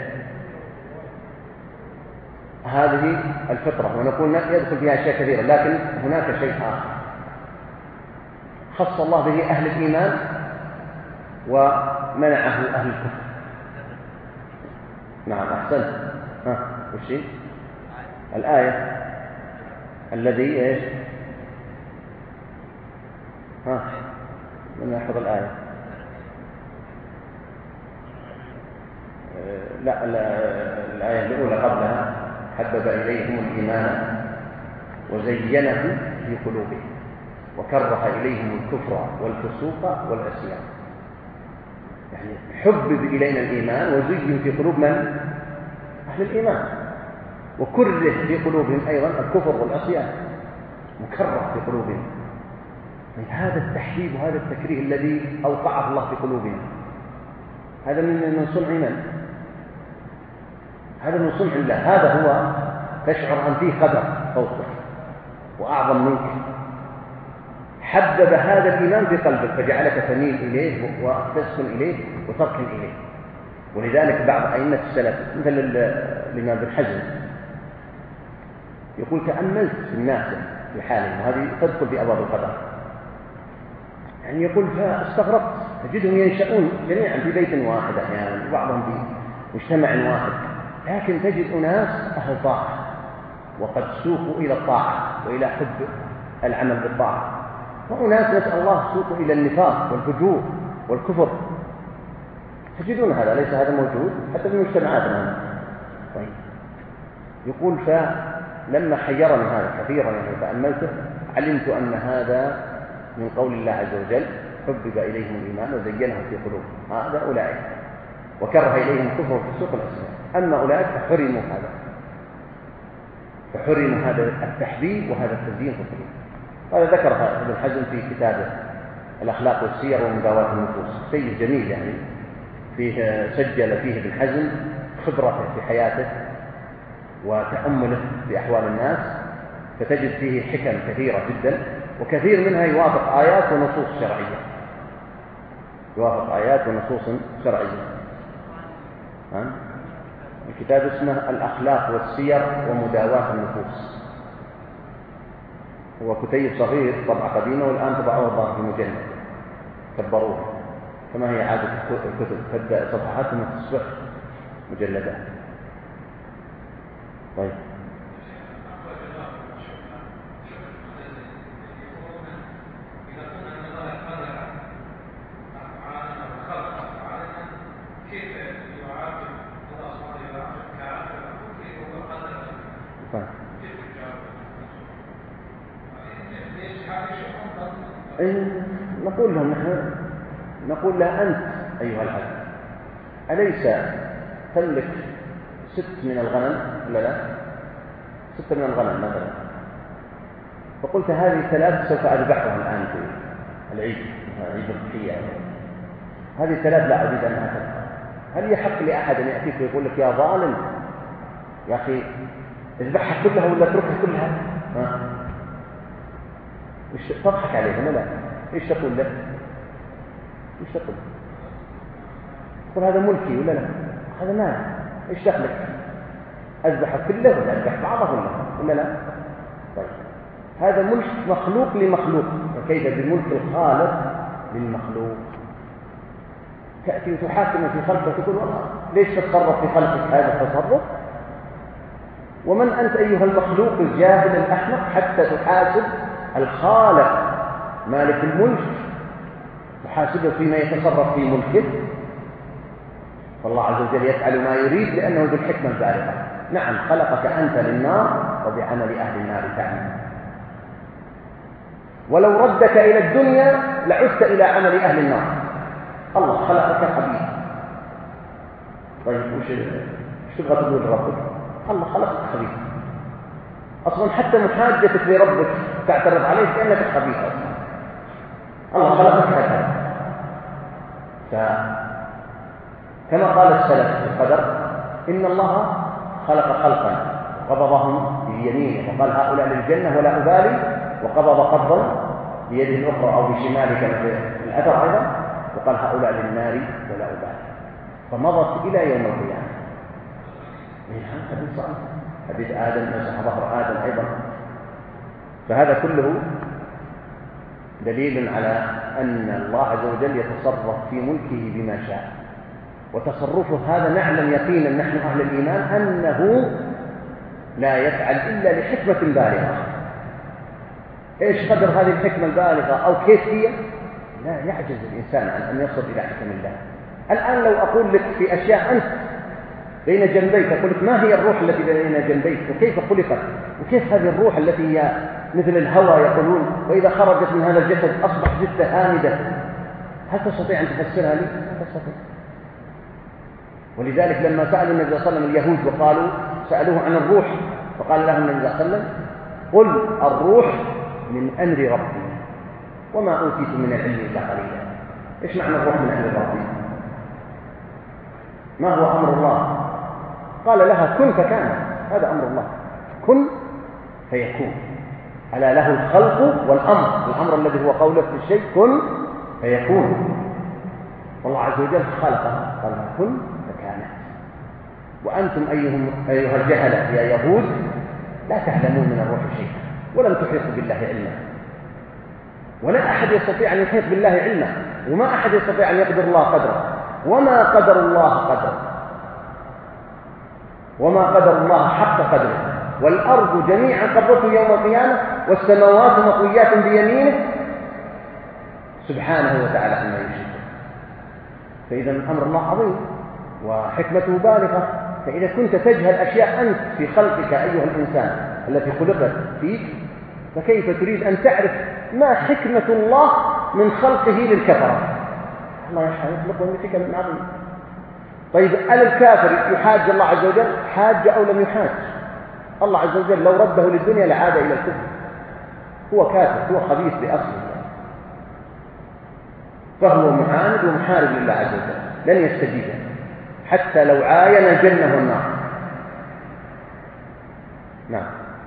هذه الفطرة، ونقول يدخل فيها أشياء كثيرة، لكن هناك شيء آخر خص الله به أهل الإيمان ومنعه أهل الكفر. نعم أحسنت. وش هي الآية الذي إيش؟ من يحفظ الآية؟ لا الآية الأولى قبلها حبب إليهم الإيمان وزينه في قلوبهم وكره إليهم الكفر والفسوق والعصيان. يعني حبب إلينا الإيمان وزين في قلوب من؟ أهل الإيمان، وكره في قلوبهم أيضا الكفر والعصيان، مكره في قلوبهم. هذا التحبيب وهذا التكريه الذي أوقعه الله في قلوبنا هذا من صنع من؟ هذا من صنع الله. هذا هو تشعر أن فيه قدر فوقك وأعظم منك. حبب هذا الإيمان في قلبك فجعلك تميل إليه وتسكن إليه وتركن إليه. ولذلك بعض أئمة السلف مثل الإمام ابن حزم يقول تأملت في الناس في حالهم، وهذه تدخل في أبواب القدر، يعني يقول فاستغربت تجدهم ينشأون جميعا في بيت واحد أحيانا، وبعضهم في مجتمع واحد، لكن تجد أناس أهل طاعة وقد سوقوا إلى الطاعة وإلى حب العمل بالطاعة، وأناس نسأل الله سوقوا إلى النفاق والفجور والكفر. تجدون هذا، ليس هذا موجود حتى في مجتمعاتنا. طيب يقول فلما حيرني هذا كثيرا يعني تأملته علمت أن هذا من قول الله عز وجل حبب إليهم الإيمان وزينه في قلوبهم. هذا أولئك، وكره إليهم الكفر والفسوق والعصيان. أما أولئك فحرموا هذا التحبيب وهذا التزيين في القلوب. هذا ذكرها ابن حزم في كتابه الأخلاق والسير ومداواة النفوس، شيء جميل يعني فيه سجل فيه ابن حزم خبرته في حياته وتأمله في أحوال الناس، فتجد فيه حكم كثيرة جدا، وكثير منها يوافق آيات ونصوص شرعية، الكتاب اسمه الأخلاق والسير ومداواة النفوس، هو كتيب صغير طبعة قديمة، والآن طبعوه الظاهر في مجلد كبروه كما هي عادة الكتب، تبدأ صفحاتهم تصبح مجلدات. طيب نقول لهم نحن نقول لا أنت أيها العبد أليس تملك 6 من الغنم ولا لا؟ 6 من الغنم مثلا، فقلت هذه 3 سوف أذبحها الآن في العيد، عيد الضحية، هذه 3 لا أريد أنها تبقى. هل يحق لأحد أن يأتيك ويقول لك يا ظالم يا أخي اذبحها كلها ولا اتركها كلها؟ تضحك عليه ولا لا؟ ايش تقول له؟ ايش تقول؟ تقول هذا ملكي ولا لا؟ هذا مال، إيش دخلك؟ أذبح كله ولا أذبح بعضه ولا لا؟ طيب هذا ملك مخلوق لمخلوق، فكيف بملك الخالق للمخلوق؟ تأتي وتحاكم في خلقك تقول والله ليش تتصرف في خلقك هذا التصرف؟ ومن أنت أيها المخلوق الجاهل الأحمق حتى تحاسب الخالق مالك الملك، تحاسبه فيما يتصرف في ملكه؟ فالله عز وجل يفعل ما يريد لأنه ذو الحكمة البالغة. نعم خلقك أنت للنار وبعمل أهل النار تعمل، ولو ردك إلى الدنيا لعدت إلى عمل أهل النار. الله خلقك خبيث، طيب وش تبغى تقول ربك؟ الله خلقك خبيث أصلا، حتى محاجتك لربك تعترض عليه كأنك خبيث أصلا. الله خلقك هكذا. كما قال السلف في القدر إن الله خلق خلقا قبضهم بيمينه وقال هؤلاء للجنة ولا أبالي، وقبض قبضا بيده الأخرى أو بشماله كما في الأثر أيضا، وقال هؤلاء للنار ولا أبالي، فمضت إلى يوم القيامة. حديث صحيح، حديث آدم مسح ظهر آدم أيضا. فهذا كله دليل على أن الله عز وجل يتصرف في ملكه بما شاء، وتصرفه هذا نعلم يقينا نحن أهل الإيمان أنه لا يفعل إلا لحكمة بالغة. إيش قدر هذه الحكمة البالغة أو كيف هي؟ لا يعجز الإنسان عن أن يصل إلى حكم الله. الآن لو أقول لك في أشياء أنت بين جنبيك، أقول لك ما هي الروح التي بين جنبيك وكيف خلقت، وكيف هذه الروح التي هي مثل الهواء يقولون وإذا خرجت من هذا الجسد أصبح جثة هامدة، هل تستطيع أن تفسرها لي؟ لا تستطيع. ولذلك لما سألوا النبي صلى الله عليه وسلم اليهود وقالوا سألوه عن الروح، فقال لهم النبي صلى الله عليه وسلم قل الروح من أمر ربي وما أوتيت من العلم إلا قليلا. إيش معنى الروح من أمر ربي؟ ما هو أمر الله؟ قال لها كن فكان، هذا أمر الله، كن فيكون. ألا له الخلق والأمر، الأمر الذي هو قوله في الشيء كن فيكون. والله عز وجل خلقها قال كن فكانت. وأنتم أيها الجهلة يا يهود لا تعلمون من الروح شيئا ولم تحيطوا بالله علما، ولا أحد يستطيع أن يحيط بالله علما، وما أحد يستطيع أن يقدر الله قدره، وما قدر الله قدره، وما قدر الله حق قدره. والأرض جميعا قبضته يوم القيامة والسماوات مطويات بيمينه سبحانه وتعالى عما يشركون. فإذا أمر الله عظيم وحكمته بالغة. فإذا كنت تجهل أشياء أنت في خلقك أيها الإنسان التي خلقت فيك، فكيف تريد أن تعرف ما حكمة الله من خلقه للكفرة؟ الله يخلقهم بحكم عظيمة. طيب ألا الكافر يحاج الله عز وجل؟ حاج أو لم يحاج؟ الله عز وجل لو رده للدنيا لعاد إلى الكفر. هو كافر، هو خبيث بأصله، فهو معاند ومحارب لله عز وجل، لن يستجيب حتى لو عاين الجنة والنار. نعم.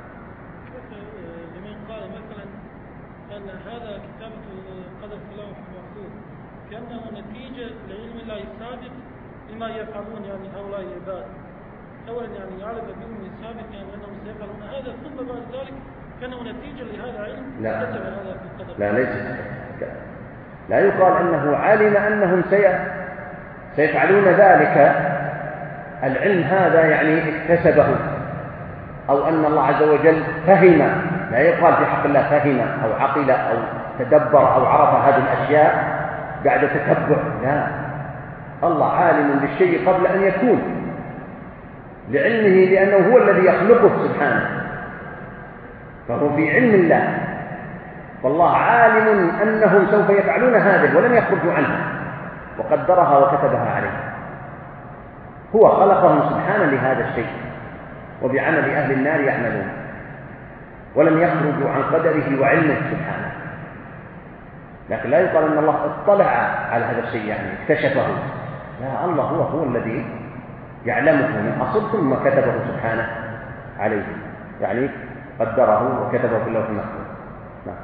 لمن قال مثلا أن هذا كتابة القدر في اللوح المحفوظ كأنه نتيجة لعلم الله السابق لما يفعلون يعني هؤلاء العباد، أولا يعني يعلم بهم من السابق يعني أنهم سيفعلون هذا، ثم بعد ذلك كانوا نتيجة لهذا العلم كتب هذا في القدر. لا ليس، لا يقال أنه علم أنهم سيفعلون ذلك. العلم هذا يعني اكتسبه، أو أن الله عز وجل فهم. لا يقال في حق الله فهم أو عقل أو تدبر أو عرف هذه الأشياء بعد تتبع، لا، الله عالم بالشيء قبل أن يكون لعلمه، لأنه هو الذي يخلقه سبحانه، فهو في علم الله. فالله عالم أنهم سوف يفعلون هذه ولم يخرجوا عنها، وقدرها وكتبها عليه. هو خلقهم سبحانه لهذا الشيء، وبعمل أهل النار يعملون، ولم يخرجوا عن قدره وعلمه سبحانه. لكن لا يقال أن الله اطلع على هذا الشيء يعني اكتشفه، لا، الله هو الذي يعلمه من أصل ثم كتبه سبحانه عليه، يعني قدره وكتبه في اللوح المحفوظ. نعم.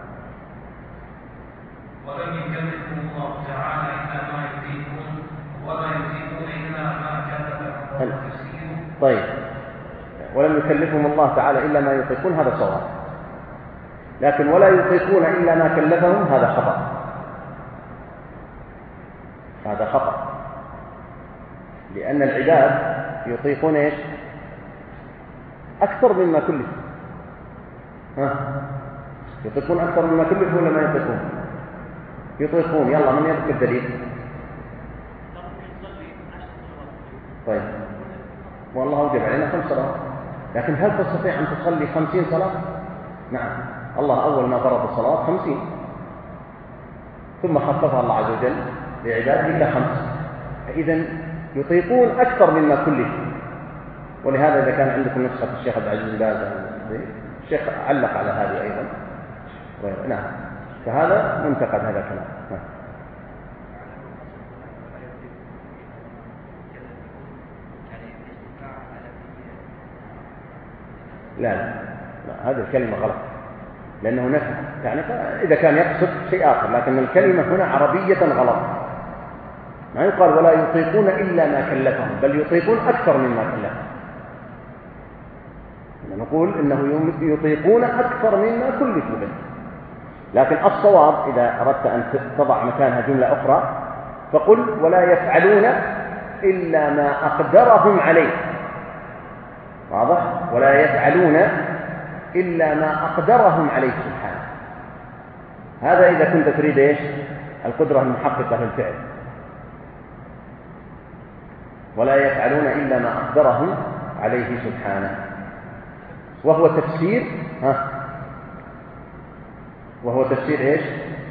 ولم يكلفكم الله تعالى إلا ما يطيقون ولا يطيقون إلا ما كتب طيب، ولم يكلفهم الله تعالى إلا ما يطيقون، هذا صواب. لكن ولا يطيقون إلا ما كلفهم، هذا خطأ. هذا خطأ، لأن العباد يطيقون إيش؟ أكثر مما كلفوا. يطيقون أكثر مما كلفوا ولا ما يطيقون؟ يطيقون. يلا، من يذكر الدليل؟ طيب، والله أوجب علينا 5 صلوات، لكن هل تستطيع أن تصلي 50 صلاة؟ نعم، الله أول ما فرض الصلاة 50، ثم خففها الله عز وجل لعباده إلى 5. فإذا يطيقون أكثر مما كلفوا. ولهذا إذا كان عندكم نسخة الشيخ عبد العزيز بن باز، الشيخ علق على هذه أيضا. نعم، فهذا منتقد هذا الكلام. لا لا لا، هذه الكلمة غلط، لأنه نفع يعني إذا كان يقصد شيء آخر، لكن الكلمة هنا عربية غلط. ما يقال ولا يطيقون إلا ما كلفهم، بل يطيقون أكثر مما كلفهم. نقول إنه يطيقون أكثر مما كلفوا به. لكن الصواب إذا أردت أن تضع مكانها جملة أخرى فقل ولا يفعلون إلا ما أقدرهم عليه. واضح؟ ولا يفعلون إلا ما أقدرهم عليه سبحانه. هذا إذا كنت تريد إيش؟ القدرة المحققة للفعل. ولا يفعلون إلا ما أقدرهم عليه سبحانه، وهو تفسير وهو تفسير إيش؟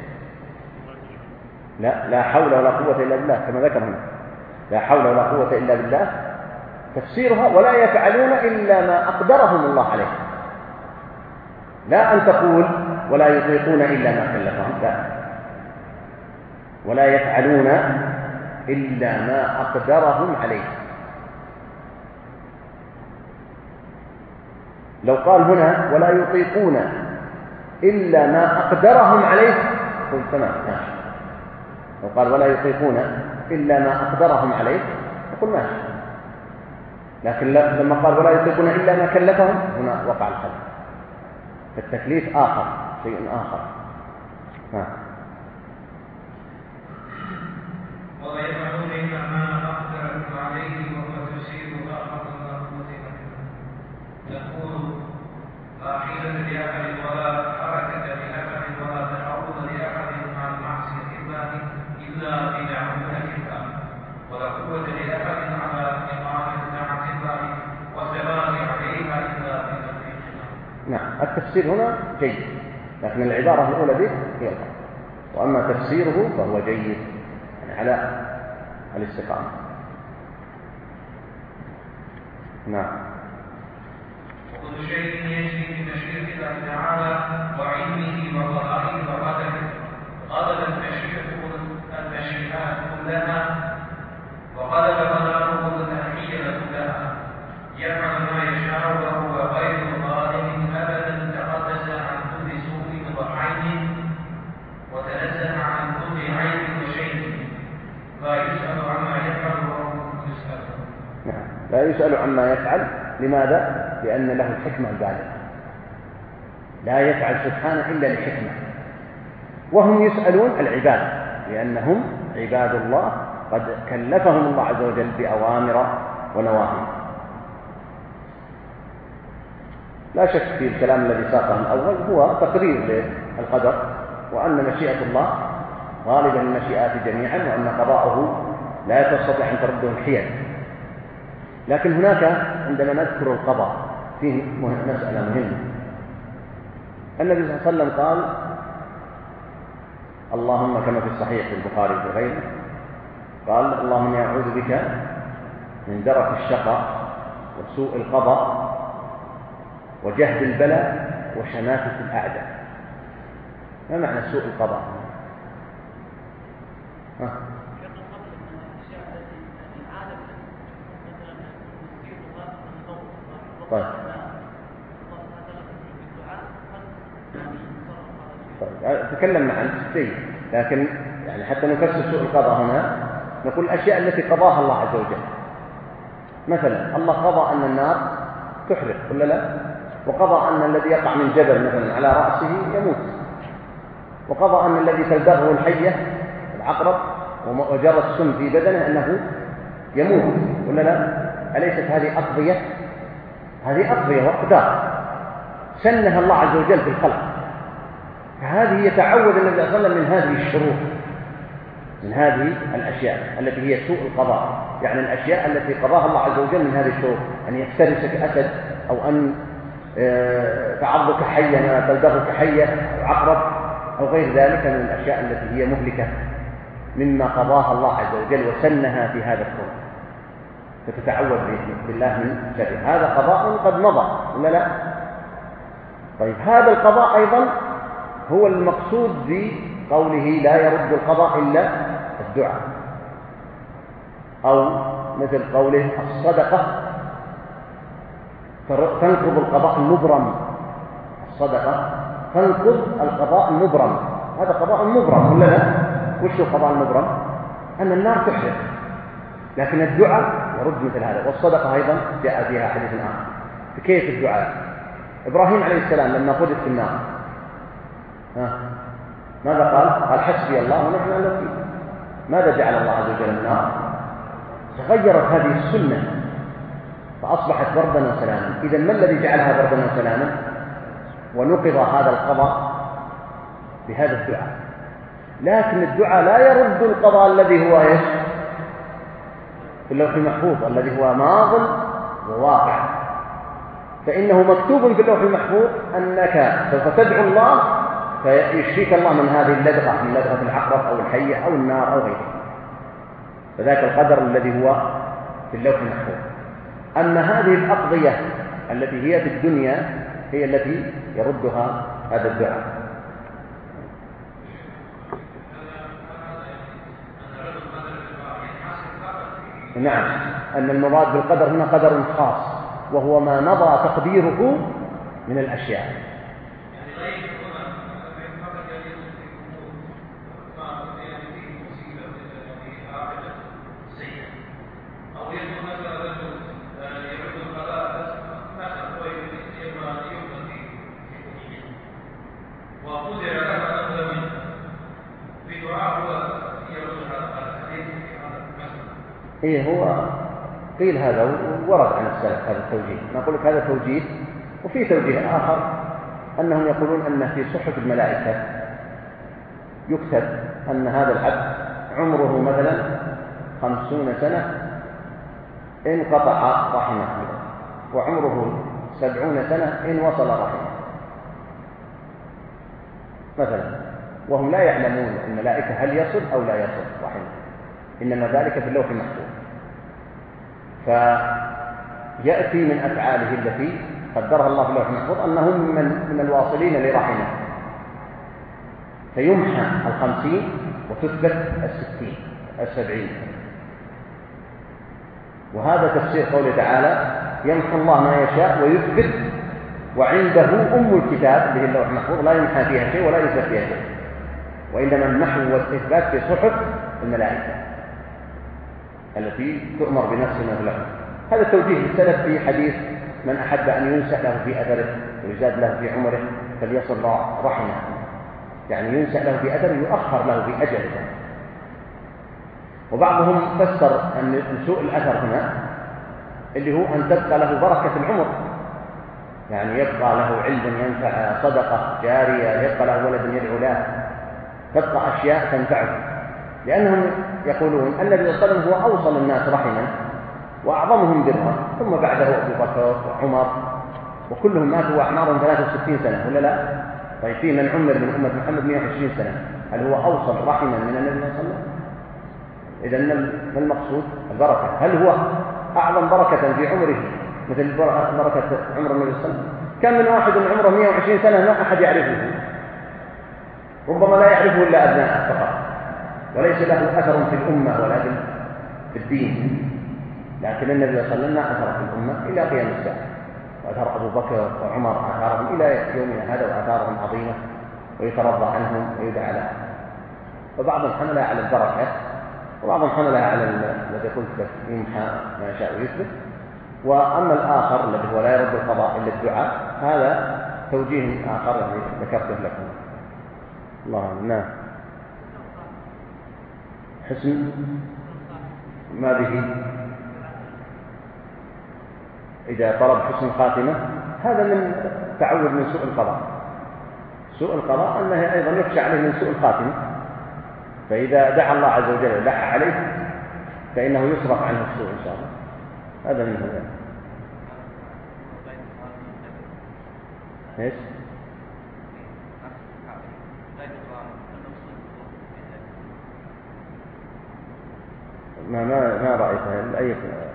لا حول ولا قوة إلا بالله، كما ذكر هنا لا حول ولا قوة إلا بالله. تفسيرها ولا يفعلون إلا ما أقدرهم الله عليه. لا أن تقول ولا يطيقون إلا ما كلفهم، لا، ولا يفعلون إلا ما أقدرهم عليه. لو قال هنا ولا يطيقون إلا ما أقدرهم عليه قلت تمام ماشي. لو قال ولا يطيقون إلا ما أقدرهم عليه نقول ماشي. لكن لما قال ولا يطيقون إلا ما كلفهم، هنا وقع الخلل. فالتكليف آخر، شيء آخر. ولا يفعلون إلا ما أقدرهم عليه، وهو تفسير آخر لا قوة إلا بالله. يقول لا حيلة لأحد ولا حركة لأحد ولا تحرك لأحد عن معصية الله إلا بمعونة الله، ولا قوة لأحد على إقامة طاعة الله والثبات عليها إلا بتوفيق الله. نعم، التفسير هنا جيد، لكن العبارة الأولى به هي الغلط، وأما تفسيره فهو جيد يعني على الاستقامة. نعم. وكل شيء يجري بمشيئة الله تعالى وعلمه وقضائه وقدره. غلبت المشيئات كلها وغلب قدره الأحية كلها. يفعل ما يشاء وهو غير ظالم أبدا. تقدس عن كل سوء وعيب وتنزه عن كل عيب وشيء. لا يسأل عما يفعل وهو يسأل. نعم، لا يسأل عما يفعل. لماذا؟ لأن له الحكمة البالغة. لا يفعل سبحانه إلا لحكمة. وهم يسألون العباد، لأنهم عباد الله قد كلفهم الله عز وجل بأوامر ونواهي. لا شك في الكلام الذي ساقه الأول هو تقرير للقدر، وأن مشيئة الله غالبا المشيئات جميعا، وأن قضاءه لا تستطيع أن ترده الحيل. لكن هناك عندما نذكر القضاء فيه مسألة مهمة. النبي صلى الله عليه وسلم قال اللهم، كما في الصحيح في البخاري وغيره، قال اللهم أعوذ بك من درك الشقاء وسوء القضاء وجهد البلاء وشماتة الأعداء. ما معنى سوء القضاء؟ طيب، تكلمنا عن شيء، لكن يعني حتى نفسر سوء القضاء هنا نقول الأشياء التي قضاها الله عز وجل. مثلا الله قضى أن النار تحرق ولا لا؟ وقضى أن الذي يقع من جبل مثلا على رأسه يموت، وقضى أن الذي تلدغه الحية العقرب وجرى السم في بدنه أنه يموت ولا لا؟ أليست هذه أقضية؟ هذه أقضية وأقدار سنها الله عز وجل في الخلق. فهذه يتعوذ النبي صلى الله عليه وسلم من هذه الشرور، من هذه الأشياء التي هي سوء القضاء، يعني الأشياء التي قضاها الله عز وجل من هذه الشرور، أن يفترسك أسد، أو أن تعضك حية، تلدغك حية أو عقرب أو غير ذلك من الأشياء التي هي مهلكة مما قضاها الله عز وجل وسنها في هذا الكون، فتتعوذ بالله من شره. هذا قضاء قد مضى ولا لا؟ طيب هذا القضاء أيضا هو المقصود بقوله لا يرد القضاء إلا الدعاء، أو مثل قوله الصدقة تنقض القضاء المبرم. الصدقة تنقض القضاء المبرم، هذا قضاء مبرم ولا لا؟ وش هو القضاء المبرم؟ أن النار تحرق، لكن الدعاء يرد مثل هذا. والصدقة أيضا جاء فيها حديث آخر. فكيف الدعاء؟ إبراهيم عليه السلام لما قذف في النار ماذا قال؟ قال حسبي الله ونعم الوكيل. ماذا جعل الله عز وجل النار؟ تغيرت هذه السنة فأصبحت بردا وسلاما. إذا ما الذي جعلها بردا وسلاما؟ ونقض هذا القضاء بهذا الدعاء. لكن الدعاء لا يرد القضاء الذي هو ايش؟ في اللوح المحفوظ، الذي هو ماض وواقع. فإنه مكتوب في اللوح المحفوظ أنك سوف تدعو الله فيشفيك الله من هذه اللدغة، من لدغة العقرب أو الحية أو النار أو غيره. فذاك القدر الذي هو في اللوح المحفوظ. أما هذه الأقضية التي هي في الدنيا هي التي يردها هذا الدعاء. نعم، أن المراد بالقدر هنا قدر خاص، وهو ما مضى تقديره من الأشياء. إيه هو قيل هذا ورد عن السلف هذا التوجيه. نقول لك هذا توجيه، وفي توجيه آخر أنهم يقولون أن في صحف الملائكة يكتب أن هذا العبد عمره مثلا 50 سنة إن قطع رحمه، وعمره 70 سنة إن وصل رحمه مثلا، وهم لا يعلمون الملائكة هل يصل أو لا يصل رحمه، إنما ذلك في اللوح المحفوظ. فيأتي من أفعاله التي قدرها الله في اللوح المحفوظ أنهم من الواصلين لرحمه، فيمحى 50 وتثبت 70. وهذا تفسير قوله تعالى يمحو الله ما يشاء ويثبت وعنده أم الكتاب اللي هي اللوح المحفوظ لا يمحى فيها شيء ولا يثبت فيها شيء، وإنما المحو والإثبات في صحف الملائكة التي تؤمر بنفس له. هذا التوجيه السلف في حديث من أحب أن ينسأ له في أثره ويزاد له في عمره فليصل رحمه، يعني ينسأ له في أثره يؤخر له في أجله. وبعضهم فسر أن سوء الأثر هنا اللي هو أن تبقى له بركة العمر، يعني يبقى له علم ينفع، صدقة جارية، يبقى له ولد يدعو له، تبقى أشياء تنفعه. لأنهم يقولون النبي صلى الله عليه وسلم هو أوصل الناس رحما وأعظمهم برا، ثم بعده أبو بكر وعمر، وكلهم ماتوا وأعمارهم 63 سنة ولا لا؟ طيب في من عمر من أمة محمد 120 سنة، هل هو أوصل رحما من النبي صلى الله عليه وسلم؟ إذن ما المقصود؟ البركة. هل هو أعظم بركة في عمره مثل بركة عمر النبي صلى الله عليه وسلم؟ كم من واحد من عمره 120 سنة ما أحد يعرفه، ربما لا يعرفه إلا أبناءه فقط، وليس له أثر في الأمة ولا في الدين. لكن النبي صلى الله عليه وسلم أثر في الأمة إلى قيام الساعة، وأثر أبو بكر وعمر آثارهم إلى يومنا هذا، وآثارهم عظيمة ويترضى عنهم ويدعى لهم. فبعضهم حملها على البركة، وبعضهم حملها على الذي قلت لك يمحى ما يشاء ويثبت، وأما الآخر الذي هو لا يرد القضاء إلا الدعاء هذا توجيه آخر الذي ذكرته لكم. الله أعلم. نعم. حسن ما به إذا طلب حسن الخاتمة هذا من تعوذ من سوء القضاء. سوء القضاء أنه أيضا يخشى عليه من سوء الخاتمة، فإذا دعا الله عز وجل ولح عليه فإنه يصرف عنه السوء إن شاء الله. هذا منه يعني. ايش؟ ما رأيتها أي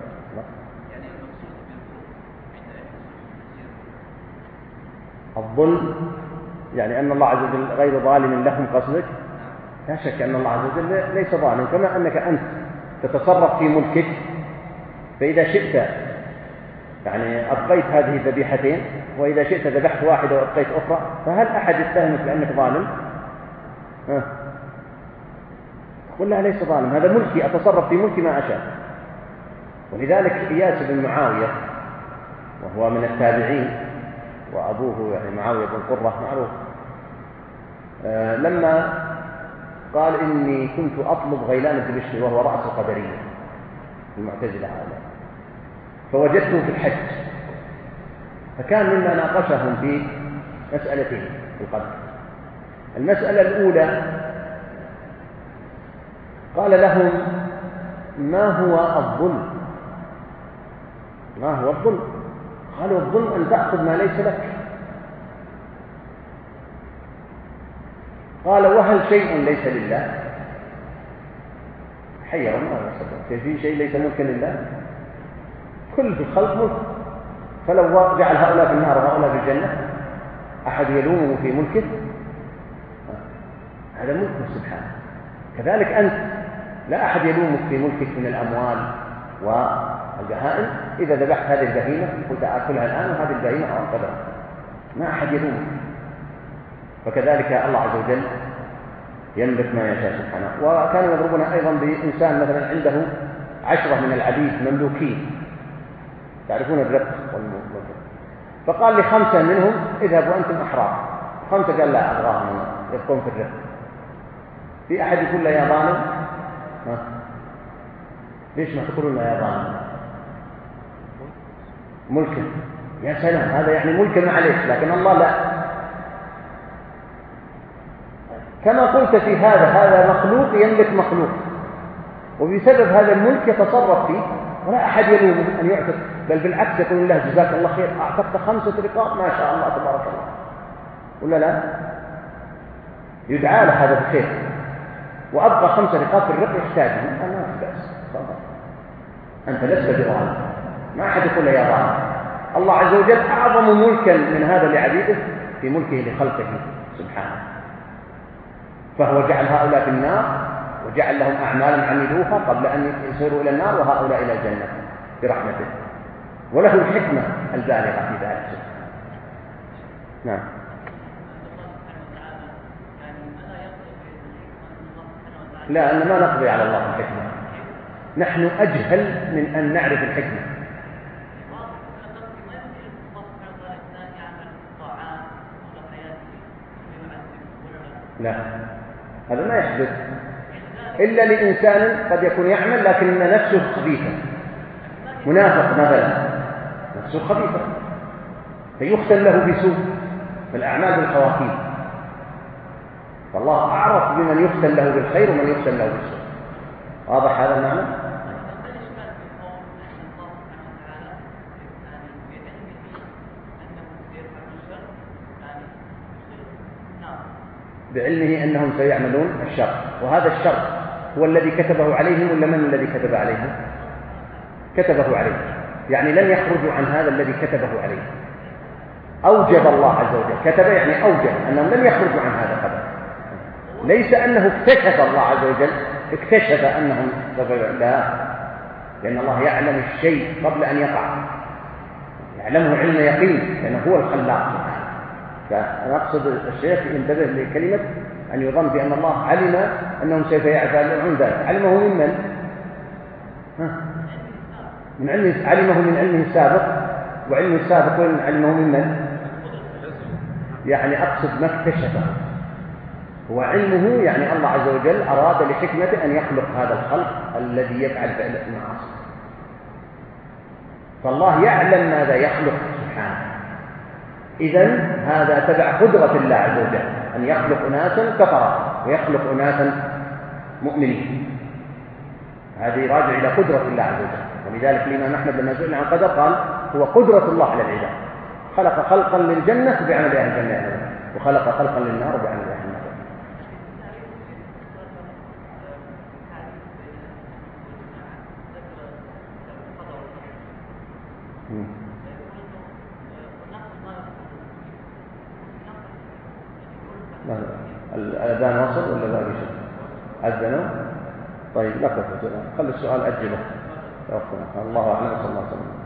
الظلم، يعني أن الله عز وجل غير ظالم لهم قصدك؟ لا شك أن الله عز وجل ليس ظالم، كما أنك أنت تتصرف في ملكك، فإذا شئت يعني أبقيت هذه الذبيحتين وإذا شئت ذبحت واحدة وأبقيت أخرى، فهل أحد يتهمك بأنك ظالم؟ قل لا ليس ظالم، هذا ملكي أتصرف في ملكي ما أشاء. ولذلك إياس بن معاوية وهو من التابعين وأبوه يعني معاوية بن قرة معروف، لما قال إني كنت أطلب غيلان الدمشقي وهو رأس القدرية المعتزلة هذا، فوجدته في الحج، فكان مما ناقشهم في مسألتين في القدر. المسألة الأولى قال لهم ما هو الظلم؟ ما هو الظلم؟ قالوا الظلم أن تأخذ ما ليس لك. قال وهل شيء ليس لله؟ حيرا ما يصدق في شيء ليس ملكا لله؟ كل الخلق ملك، فلو جعل هؤلاء في النار وهؤلاء في الجنة أحد يلومه في ملكه؟ هذا ملكه سبحانه. كذلك أنت لا أحد يلومك في ملكك من الأموال والبهائم، إذا ذبحت هذه البهيمة قلت أكلها الآن وهذه البهيمة أعتبرها، ما أحد يلومك. فكذلك الله عز وجل يملك ما يشاء سبحانه. وكانوا يضربون أيضا بإنسان مثلا عنده 10 من العبيد مملوكين، تعرفون الرق والمملوك، فقال ل5 منهم اذهبوا أنتم أحرار، 5 قال لا أبغاهم يبقون في الرق. في أحد يقول له يا ظالم؟ ليش ما تقولون يا ظالم؟ ملكه، يا سلام هذا يعني ملكه معليش، لكن الله لا. كما قلت في هذا مخلوق يملك مخلوق، وبسبب هذا الملك يتصرف فيه ولا أحد يلومه أن يعتق، بل بالعكس يقول الله جزاك الله خير أعتقت 5 رقاب ما شاء الله تبارك الله، ولا لا؟ يدعى له هذا بخير، وأبقى 5 رقاب في الرق يحتاجهم، أنا بأس أنت لست بظالم، ما أحد يقول له يا ظالم. الله عز وجل أعظم ملكا من هذا لعبيده في ملكه لخلقه سبحانه، فهو جعل هؤلاء في النار وجعل لهم أعمالا عملوها قبل أن يسيروا إلى النار وهؤلاء إلى الجنة برحمته، وله الحكمة البالغة في ذلك. نعم. لا، أن ما نقضي على الله الحكمة، نحن أجهل من أن نعرف الحكمة. لا، هذا ما يحدث إلا لإنسان قد يكون يعمل لكن نفسه خبيثة، منافق مثلا نفسه خبيثة فيختل له بسوء، فالأعمال بالخواتيم، فالله أعرف بمن يختل له بالخير ومن يختل له بالسوء. واضح هذا المعنى؟ بعلمه أنهم سيعملون الشر، وهذا الشر هو الذي كتبه عليهم، ولا من الذي كتب عليهم؟ كتبه عليهم، يعني لن يخرجوا عن هذا الذي كتبه عليهم. أوجب الله عز وجل، كتب يعني أوجب أنهم لن يخرجوا عن هذا القدر، ليس أنه اكتشف الله عز وجل اكتشف أنهم لا، لأن الله يعلم الشيء قبل أن يقع، يعلمه علم يقين لأنه هو الخلاق. فأنا أقصد الشيخ ينتبه لكلمة أن يظن بأن الله علم أنهم سوف يفعلون ذلك، علمه ممن؟ من علمه، علمه من علمه السابق، وعلمه السابق وين علمه من؟ يعني أقصد ما اكتشفه، هو علمه يعني الله عز وجل أراد لحكمته أن يخلق هذا الخلق الذي يفعل فعل المعاصي، فالله يعلم ماذا يخلق سبحانه. إذن هذا تبع قدرة الله عز وجل أن يخلق أناسا كفرا ويخلق أناسا مؤمنين، هذه راجع إلى قدرة الله عز وجل. ولذلك الإمام أحمد لما سئل عن قدر قال هو قدرة الله على العباد، خلق خلقا للجنة بعمل أهل الجنة، وخلق خلقا للنار بعمل أهل النار. الأذان وصل ولا باقي شيء؟ أذنوا؟ طيب لا تفضل، خلي السؤال أجله. الله أعلم. صلى الله عليه وسلم.